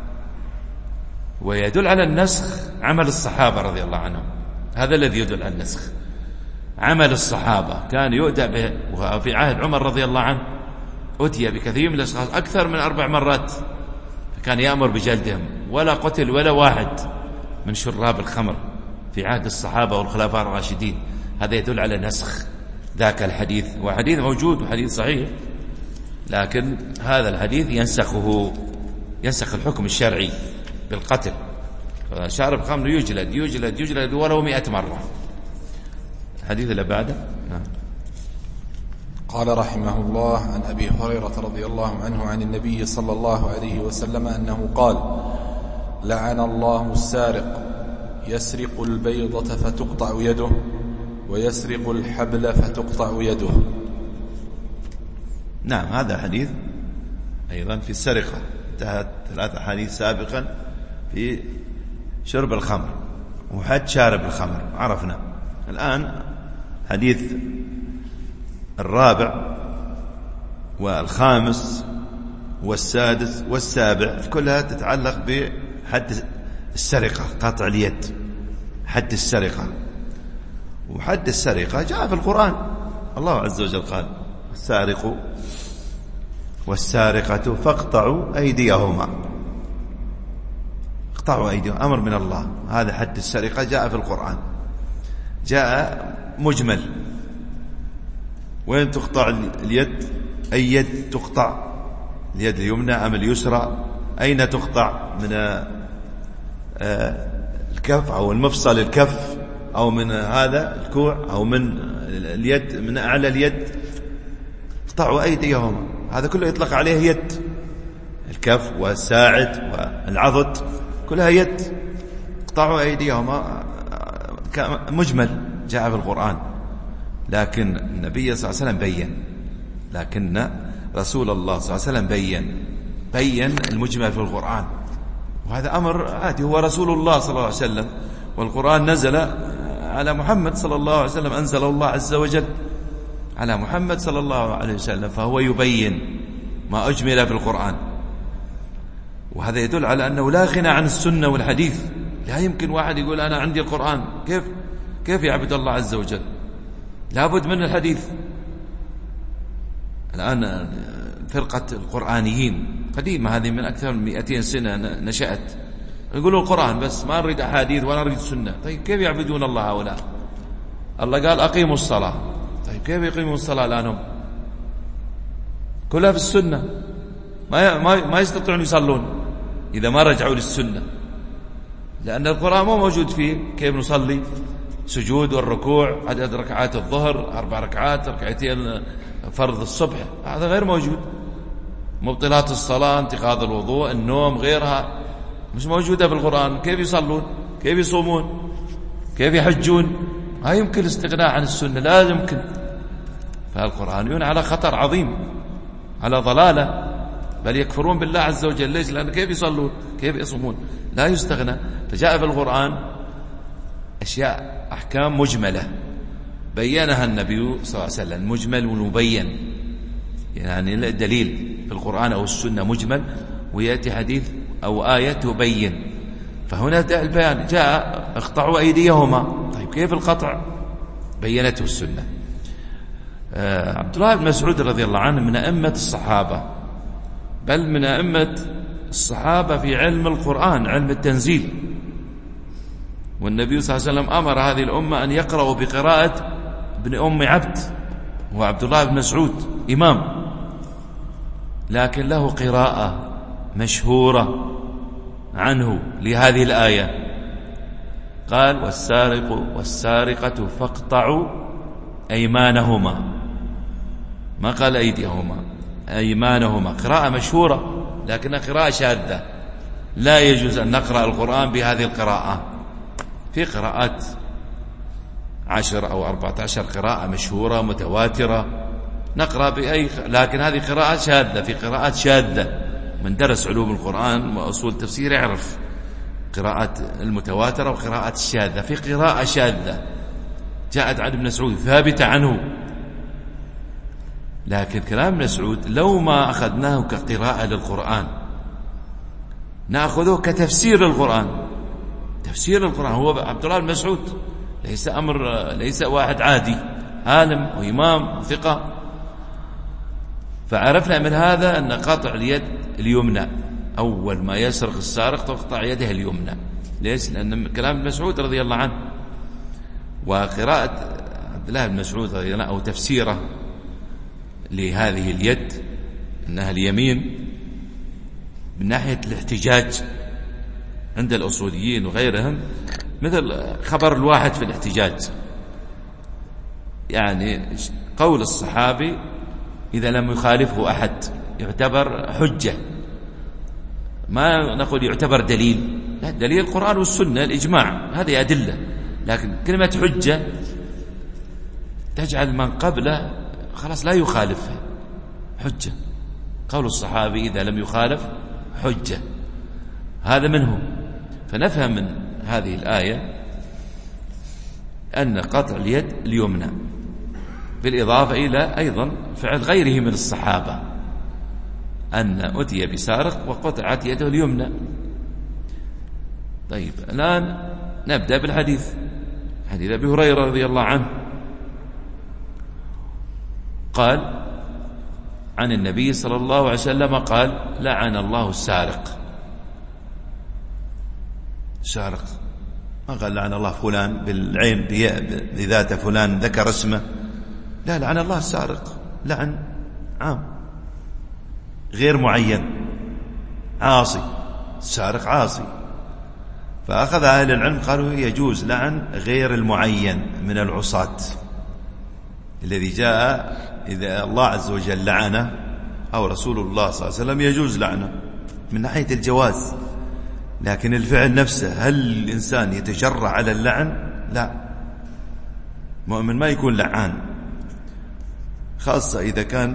ويدل على النسخ عمل الصحابة رضي الله عنهم. هذا الذي يدل على النسخ، عمل الصحابة. كان يؤتى به، وفي عهد عمر رضي الله عنه أتي بكثير من الأشخاص أكثر من أربع مرات، فكان يأمر بجلدهم، ولا قتل ولا واحد من شراب الخمر في عهد الصحابة والخلفاء الراشدين. هذا يدل على نسخ ذاك الحديث، وحديث موجود وحديث صحيح، لكن هذا الحديث ينسخه، ينسخ الحكم الشرعي بالقتل. شارب خمر يجلد يجلد يجلد ولو مئة مرة. الحديث اللي بعده. نعم. قال رحمه الله: عن أبي هريرة رضي الله عنه عن النبي صلى الله عليه وسلم أنه قال: لعن الله السارق يسرق البيضة فتقطع يده ويسرق الحبل فتقطع يده. نعم، هذا حديث أيضا في السرقة. انتهت ثلاثة حديث سابقا في شرب الخمر وحد شارب الخمر عرفنا. الآن حديث الرابع والخامس والسادس والسابع كلها تتعلق بحد السرقة، قطع اليد، حد السرقة. وحد السرقة جاء في القرآن، الله عز وجل قال: السارق والسارقة فاقطعوا أيديهما. اقطعوا أيديهم، أمر من الله. هذا حد السرقة جاء في القرآن، جاء مجمل. وين تقطع اليد؟ أي يد تقطع؟ اليد اليمنى أم اليسرى؟ أين تقطع؟ من الكف أو المفصل الكف، أو من هذا الكوع، أو من اليد من أعلى اليد. اقطعوا أيديهم، هذا كله يطلق عليه يد. الكف والساعد والعضد كلها يد. اقطعوا أيديهم مجمل جاء في القرآن، لكن النبي صلى الله عليه وسلم بين، لكن رسول الله صلى الله عليه وسلم بين بين المجمل في القرآن. وهذا أمر عادي، هو رسول الله صلى الله عليه وسلم، والقرآن نزل على محمد صلى الله عليه وسلم، أنزل الله عز وجل على محمد صلى الله عليه وسلم، فهو يبين ما أجمل في القرآن. وهذا يدل على أنه لا غنى عن السنة والحديث. لا يمكن واحد يقول أنا عندي القرآن، كيف كيف يعبد الله عز وجل؟ لابد من الحديث. الآن فرقة القرآنيين قديمة، هذه من أكثر من مئتين سنة نشأت، يقولوا القرآن بس، ما نريد أحاديث ولا نريد سنة. طيب كيف يعبدون الله هؤلاء؟ الله قال أقيموا الصلاة، طيب كيف يقيمون الصلاة الآن؟ كلها في السنة، ما ما ما يستطيعون يصلون إذا ما رجعوا للسنة، لأن القرآن مو موجود فيه كيف نصلي، سجود والركوع، عدد ركعات الظهر أربع ركعات، ركعتين فرض الصبح، هذا غير موجود. مبطلات الصلاة، انتقاض الوضوء، النوم، غيرها مش موجودة في القرآن. كيف يصلون؟ كيف يصومون؟ كيف يحجون؟ لا يمكن الاستغناء عن السنة، لا يمكن. فالقرآنيون على خطر عظيم، على ضلالة، بل يكفرون بالله عز وجل. ليش؟ لأن كيف يصلون؟ كيف يصومون؟ لا يستغنى. فجاء في القرآن أشياء، أحكام مجملة بيّنها النبي صلى الله عليه وسلم، مجمل ومبين. يعني الدليل في القرآن أو السنة مجمل، ويأتي حديث أو آية تبين. فهنا البيان جاء اقطعوا أيديهما. طيب كيف القطع؟ بينته السنة. آه عبد الله بن مسعود رضي الله عنه من أئمة الصحابة، بل من أئمة الصحابة في علم القرآن، علم التنزيل. والنبي صلى الله عليه وسلم أمر هذه الأمة أن يقرأوا بقراءة ابن أم عبد، هو عبد الله بن مسعود إمام، لكن له قراءة مشهورة عنه لهذه الآية، قال والسارق والسارقة فاقطعوا أيمانهما، ما قال أيديهما، أيمانهما. قراءة مشهورة لكنها قراءة شاذة، لا يجوز أن نقرأ القرآن بهذه القراءة. في قراءات عشر أو أربعة عشر قراءة مشهورة متواترة نقرأ بأي، لكن هذه قراءة شاذة. في قراءات شاذة، من درس علوم القرآن وأصول تفسير يعرف قراءات المتواترة وقراءات الشاذة. في قراءة شاذة جاءت عن ابن مسعود ثابتة عنه، لكن كلام ابن مسعود لو ما أخذناه كقراءة للقرآن نأخذه كتفسير للقرآن. تفسير القرآن هو عبد الله بن مسعود، ليس أمر، ليس واحد عادي، عالم وإمام وثقة. فعرفنا من هذا أن قطع اليد اليمنى، أول ما يسرق السارق تقطع يده اليمنى. ليش؟ لأن كلام ابن مسعود رضي الله عنه وقراءة عبد الله بن مسعود رضي الله عنه أو تفسيره لهذه اليد أنها اليمين من ناحية الاحتجاج عند الأصوليين وغيرهم، مثل خبر الواحد في الاحتجاج، يعني قول الصحابي إذا لم يخالفه أحد يعتبر حجة، ما نقول يعتبر دليل، لا، دليل القرآن والسنة الإجماع، هذه أدلة. لكن كلمة حجة تجعل من قبله خلاص لا يخالفها حجة. قول الصحابي إذا لم يخالف حجة، هذا منهم. فنفهم من هذه الآية أن قطع اليد اليمنى، بالإضافة إلى أيضا فعل غيره من الصحابة، أن أتي بسارق وقطعت يده اليمنى. طيب الآن نبدأ بالحديث، حديث أبي هريرة رضي الله عنه قال عن النبي صلى الله عليه وسلم قال لعن الله السارق. السارق ما قال لعن الله فلان بالعين بذاته، فلان ذكر اسمه، لا، لعن الله السارق، لعن عام غير معين، عاصي، السارق عاصي. فأخذ أهل العلم قالوا يجوز لعن غير المعين من العصاة الذي جاء إذا الله عز وجل لعنه أو رسول الله صلى الله عليه وسلم يجوز لعنه من ناحية الجواز. لكن الفعل نفسه، هل الإنسان يتجرأ على اللعن؟ لا، مؤمن ما يكون لعان، خاصة إذا كان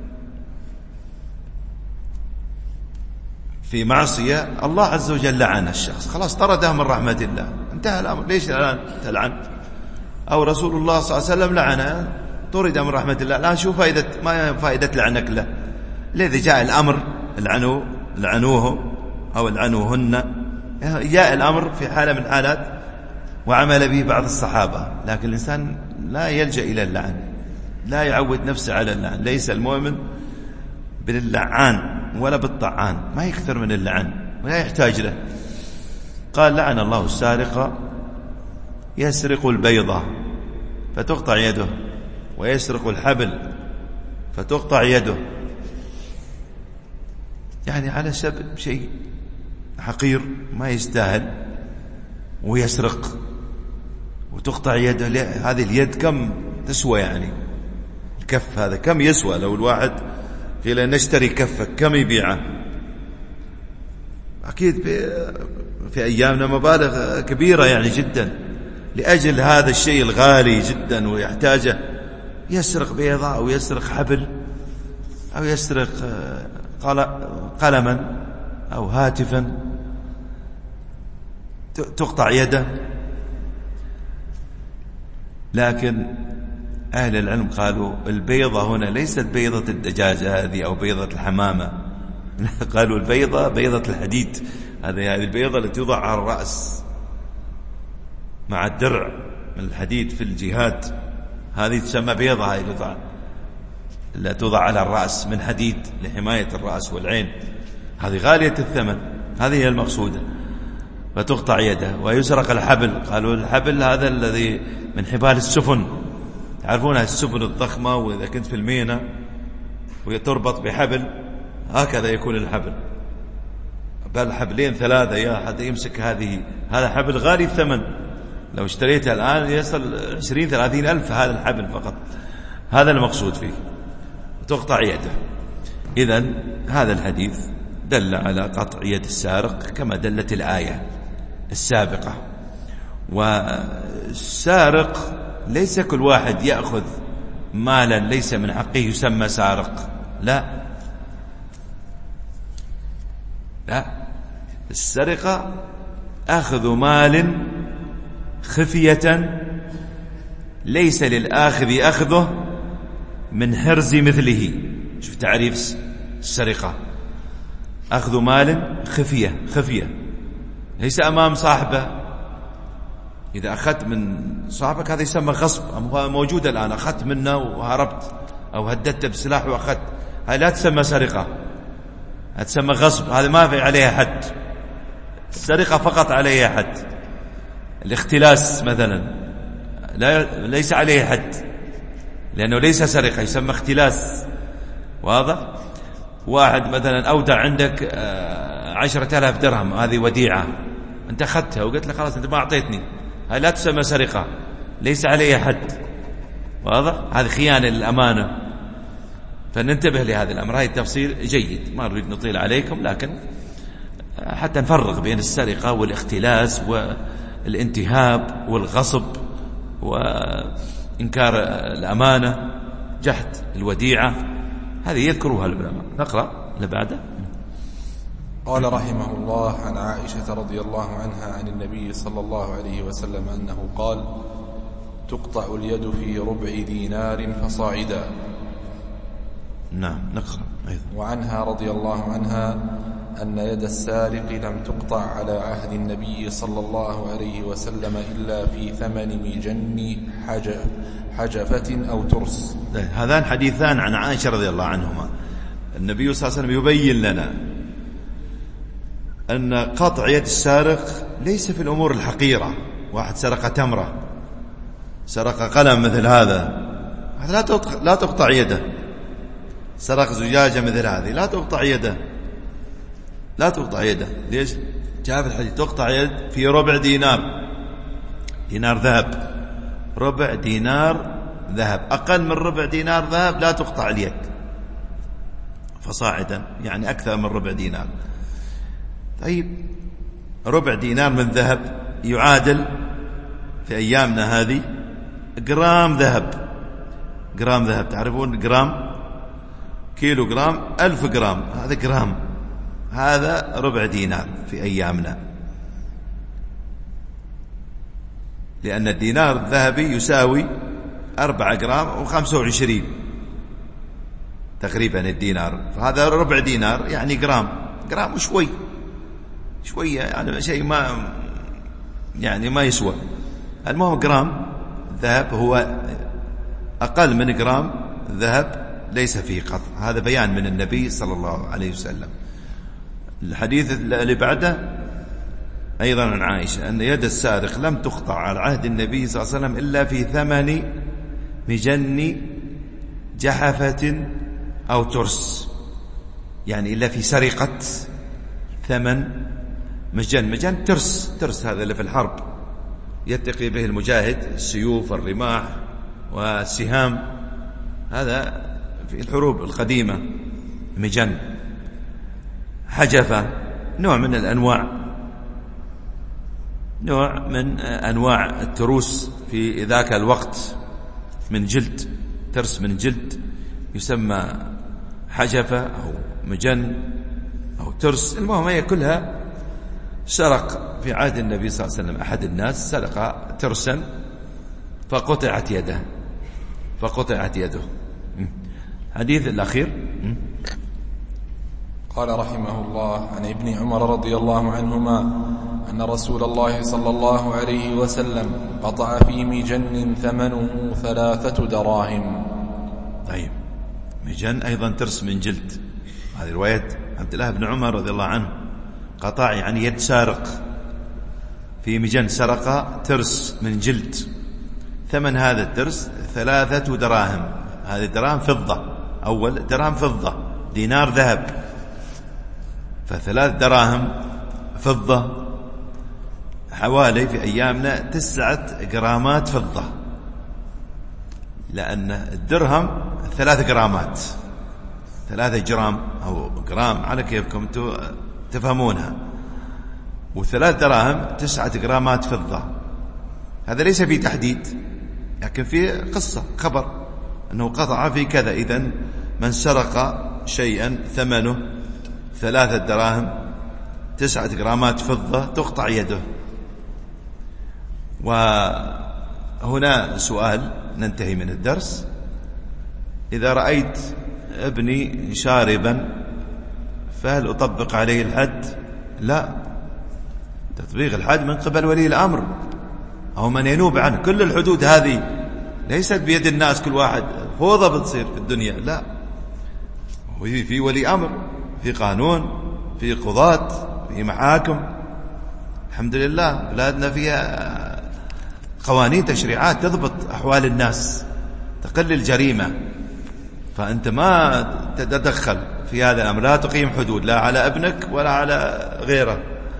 في معصية الله عز وجل لعن الشخص، خلاص طرده من رحمة الله، انتهى الأمر. ليش الآن تلعن؟ أو رسول الله صلى الله عليه وسلم لعنه طرد من رحمة الله، لا، شو فائدة، ما فائدة لعنك له؟ الذي جاء الأمر العنوه لعنوه أو العنوهن، جاء الأمر في حالة من الحالات وعمل به بعض الصحابة. لكن الإنسان لا يلجأ إلى اللعن، لا يعود نفسه على اللعن. ليس المؤمن باللعان ولا بالطعان، ما يكثر من اللعن ولا يحتاج له. قال لعن الله السارق يسرق البيضة فتقطع يده، ويسرق الحبل فتقطع يده، يعني على سبب شيء حقير ما يستاهل ويسرق وتقطع يده. هذه اليد كم تسوى؟ يعني الكف هذا كم يسوى؟ لو الواحد قيل نشتري كفك كم يبيعه؟ أكيد في أيامنا مبالغ كبيرة يعني جدا. لأجل هذا الشيء الغالي جدا ويحتاجه يسرق بيضة أو يسرق حبل أو يسرق قلما أو هاتفا تقطع يده. لكن أهل العلم قالوا البيضة هنا ليست بيضة الدجاجة هذه أو بيضة الحمامة، قالوا البيضة بيضة الحديد، هذه البيضة التي توضع على الرأس مع الدرع من الحديد في الجهاد، هذه تسمى بيضة، هذه توضع لا توضع على الرأس من حديد لحماية الرأس والعين، هذه غالية الثمن، هذه هي المقصودة. فتقطع يده. ويسرق الحبل، قالوا الحبل هذا الذي من حبال السفن، تعرفونها السفن الضخمة، وإذا كنت في الميناء وتربط بحبل هكذا يكون الحبل، بل حبلين ثلاثة يا حتى يمسك هذه. هذا حبل غالي الثمن، لو اشتريته الآن يصل عشرين ثلاثين ألف هذا الحبل فقط. هذا المقصود فيه، تقطع يده. إذن هذا الحديث دل على قطع يد السارق كما دلت الآية السابقة. والسارق ليس كل واحد يأخذ مالا ليس من حقه يسمى سارق، لا لا، السرقة أخذ مال خفية ليس للآخذ أخذه من حرز مثله. شوف تعريف السرقة، أخذ مال خفية خفية ليس أمام صاحبه. إذا أخذت من صاحبك هذا يسمى غصب، موجود الآن، أخذت منه وهربت أو هددت بسلاح وأخذت، هذه لا تسمى سرقة، هذا تسمى غصب، هذا ما في عليها حد. السرقة فقط عليها حد. الاختلاس مثلا لا ليس عليه حد لأنه ليس سرقة، يسمى اختلاس. واضح؟ واحد مثلا أودع عندك عشرة آلاف درهم، هذه وديعة، أنت أخذتها وقلت له خلاص أنت ما أعطيتني، هذه لا تسمى سرقة، ليس عليها حد. واضح؟ هذه خيانة للأمانة. فننتبه لهذا الأمر. هذا التفصيل جيد، ما نريد نطيل عليكم، لكن حتى نفرق بين السرقة والاختلاس والانتهاب والغصب وإنكار الأمانة، جحد الوديعة، هذه يذكروها العلماء. نقرأ اللي بعده. قال رحمه الله: عن عائشة رضي الله عنها عن النبي صلى الله عليه وسلم أنه قال: تقطع اليد في ربع دينار فصاعدا. نعم نقرأ أيضا. وعنها رضي الله عنها أن يد السارق لم تقطع على عهد النبي صلى الله عليه وسلم إلا في ثمن مجن حجفة أو ترس. هذان حديثان عن عائشة رضي الله عنهما. النبي صلى الله عليه وسلم يبين لنا أن قطع يد السارق ليس في الأمور الحقيرة. واحد سرق تمرة، سرق قلم مثل هذا، هذا لا تقطع يده. سرق زجاجة مثل هذه لا تقطع يده، لا تقطع يده. ليش؟ جاء في الحديث تقطع يد في ربع دينار، دينار ذهب، ربع دينار ذهب، أقل من ربع دينار ذهب لا تقطع اليد، فصاعدا يعني أكثر من ربع دينار. طيب ربع دينار من ذهب يعادل في أيامنا هذه جرام ذهب. جرام ذهب تعرفون جرام؟ كيلو جرام ألف جرام، هذا جرام، هذا ربع دينار في أيامنا، لأن الدينار الذهبي يساوي أربعة جرام وخمسة وعشرين تقريبا الدينار، فهذا ربع دينار يعني جرام، جرام شوي شوية يعني شيء ما يعني ما يسوى. المهم جرام ذهب هو أقل من جرام ذهب ليس فيه قطع. هذا بيان من النبي صلى الله عليه وسلم. الحديث اللي بعده أيضا عن عائشة أن يد السارق لم تقطع على عهد النبي صلى الله عليه وسلم إلا في ثمن مجن جحفة أو ترس، يعني إلا في سرقة ثمن مجن. مجن ترس، ترس هذا اللي في الحرب يتقي به المجاهد السيوف الرماح والسهام، هذا في الحروب القديمة مجن. حجفة نوع من الأنواع، نوع من أنواع التروس في ذاك الوقت، من جلد، ترس من جلد يسمى حجفة أو مجن أو ترس. المهم هي كلها سرق في عهد النبي صلى الله عليه وسلم. أحد الناس سرق ترسا فقطعت يده، فقطعت يده. حديث الأخير. قال رحمه الله: عن ابن عمر رضي الله عنهما أن رسول الله صلى الله عليه وسلم قطع في مجن ثمنه ثلاثة دراهم. طيب مجن أيضا ترس من جلد، هذه رواية عبد الله بن عمر رضي الله عنه. قطع يعني يد سارق، في مجن سرق ترس من جلد، ثمن هذا الترس ثلاثة دراهم، هذه الدراهم فضة، أول درهم فضة، دينار ذهب، فثلاث دراهم فضة حوالي في أيامنا تسعة جرامات فضة، لأن الدرهم ثلاث جرامات، ثلاثة جرام أو جرام على كيفكم تفهمونها، وثلاث دراهم تسعة جرامات فضة. هذا ليس في تحديد، لكن في قصة خبر أنه قطع في كذا. إذن من سرق شيئا ثمنه ثلاثة دراهم تسعة جرامات فضة تقطع يده. وهنا سؤال ننتهي من الدرس: إذا رأيت ابني شاربا فهل أطبق عليه الحد؟ لا، تطبيق الحد من قبل ولي الأمر أو من ينوب عنه. كل الحدود هذه ليست بيد الناس، كل واحد فوضى بتصير في الدنيا، لا، في ولي أمر، في قانون، في قضاة، في محاكم. الحمد لله بلادنا فيها قوانين تشريعات تضبط أحوال الناس، تقل الجريمة. فأنت ما تتدخل في هذا الأمر، لا تقيم حدود لا على ابنك ولا على غيره.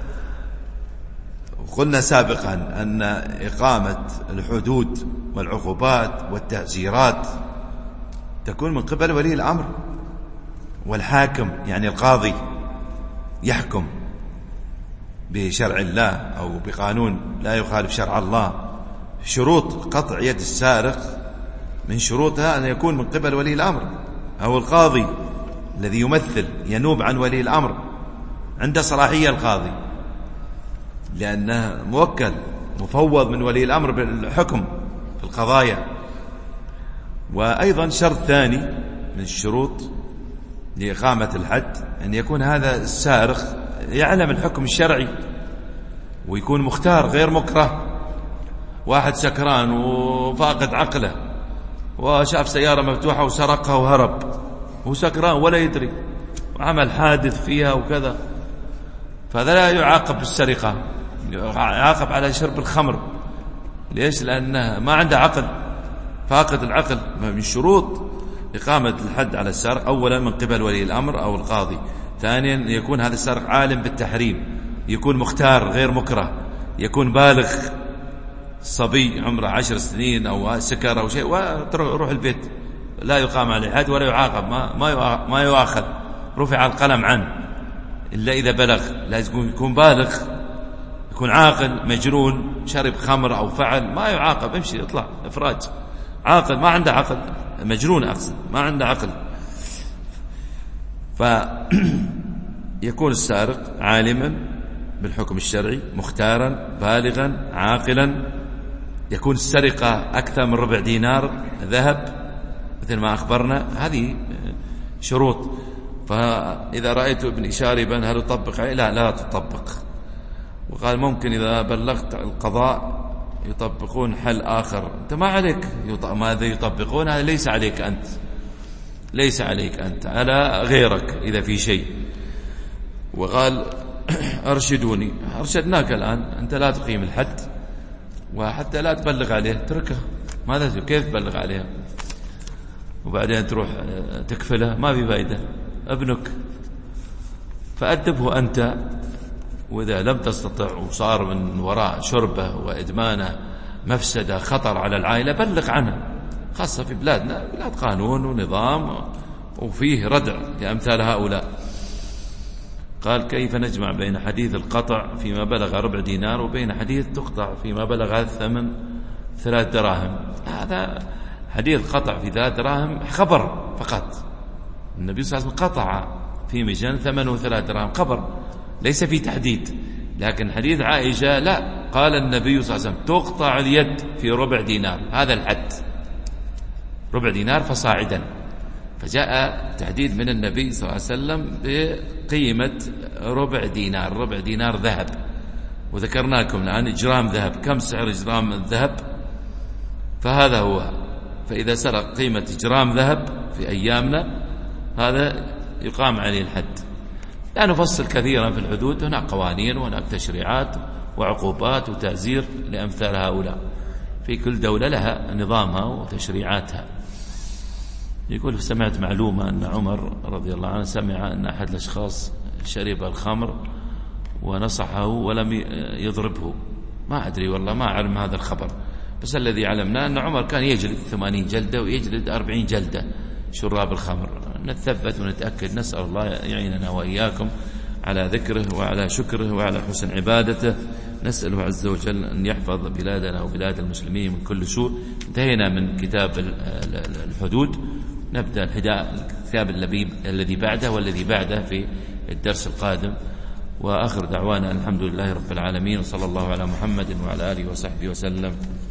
وقلنا سابقا أن إقامة الحدود والعقوبات والتعزيرات تكون من قبل ولي الأمر والحاكم، يعني القاضي يحكم بشرع الله أو بقانون لا يخالف شرع الله. شروط قطع يد السارق من شروطها أن يكون من قبل ولي الأمر أو القاضي الذي يمثل ينوب عن ولي الأمر، عنده صلاحية القاضي لأنه موكل مفوض من ولي الأمر بالحكم في القضايا. وأيضا شرط ثاني من الشروط لإقامة الحد أن يكون هذا السارق يعلم الحكم الشرعي ويكون مختار غير مكره. واحد سكران وفاقد عقله وشاف سيارة مفتوحة وسرقها وهرب، هو سكران ولا يدري وعمل حادث فيها وكذا، فهذا لا يعاقب بالسرقة، يعاقب على شرب الخمر. ليش؟ لأنه ما عنده عقل، فاقد العقل. من شروط إقامة الحد على السارق أولا من قبل ولي الأمر أو القاضي، ثانيا يكون هذا السارق عالم بالتحريم، يكون مختار غير مكره، يكون بالغ، صبي عمره عشر سنين أو سكر أو شيء وتروح البيت لا يقام عليه حد ولا يعاقب، ما ما ما يؤاخذ، رفع القلم عنه إلا إذا بلغ. لازم يكون بالغ، يكون عاقل. مجنون شرب خمر أو فعل ما يعاقب، امشي اطلع إفراج. عاقل ما عنده عقل، مجنون أقصد ما عنده عقل. فيكون السارق عالما بالحكم الشرعي، مختارا، بالغا، عاقلا. يكون السرقة أكثر من ربع دينار ذهب مثل ما أخبرنا. هذه شروط. فإذا رأيت ابني شاربا هل أطبق عليه؟ لا، لا تطبق. وقال ممكن إذا بلغت القضاء يطبقون حل آخر، أنت ما عليك ماذا يطبقون، هذا ليس عليك أنت، ليس عليك أنت، على غيرك إذا في شيء. وقال أرشدوني، أرشدناك الآن، أنت لا تقيم الحد وحتى لا تبلغ عليه، تركه. ماذا كيف تبلغ عليه وبعدين تروح تكفله؟ ما في فائدة. ابنك فأدبه أنت، وإذا لم تستطع وصار من وراء شربه وإدمانه مفسدة خطر على العائلة بلغ عنه، خاصة في بلادنا بلاد قانون ونظام وفيه ردع لأمثال هؤلاء. قال كيف نجمع بين حديث القطع فيما بلغ ربع دينار وبين حديث تقطع فيما بلغ الثمن ثلاث دراهم؟ هذا حديث قطع في ثلاث دراهم خبر فقط، النبي صلى الله عليه وسلم قطع في مجان ثمنه ثلاث دراهم، خبر ليس في تحديد. لكن حديث عائشة لا، قال النبي صلى الله عليه وسلم تقطع اليد في ربع دينار، هذا الحد ربع دينار فصاعدا. فجاء تحديد من النبي صلى الله عليه وسلم بقيمة ربع دينار، ربع دينار ذهب. وذكرنا لكم الآن جرام ذهب، كم سعر جرام الذهب؟ فهذا هو. فإذا سرق قيمة جرام ذهب في أيامنا هذا يقام عليه الحد. لا نفصل كثيرا في الحدود، هناك قوانين وهناك تشريعات وعقوبات وتعزير لأمثال هؤلاء. في كل دولة لها نظامها وتشريعاتها. يقول سمعت معلومة أن عمر رضي الله عنه سمع أن أحد الأشخاص شرب الخمر ونصحه ولم يضربه. ما أدري والله، ما أعلم هذا الخبر، بس الذي علمنا أن عمر كان يجلد ثمانين جلدة ويجلد أربعين جلدة شراب الخمر. نتثبت ونتأكد، نسأل الله يعيننا وإياكم على ذكره وعلى شكره وعلى حسن عبادته. نسأله عز وجل أن يحفظ بلادنا وبلاد المسلمين من كل سوء. انتهينا من كتاب الحدود، نبدأ الكتاب الذي بعده والذي بعده في الدرس القادم. وآخر دعوانا الحمد لله رب العالمين، وصلى الله على محمد وعلى آله وصحبه وسلم.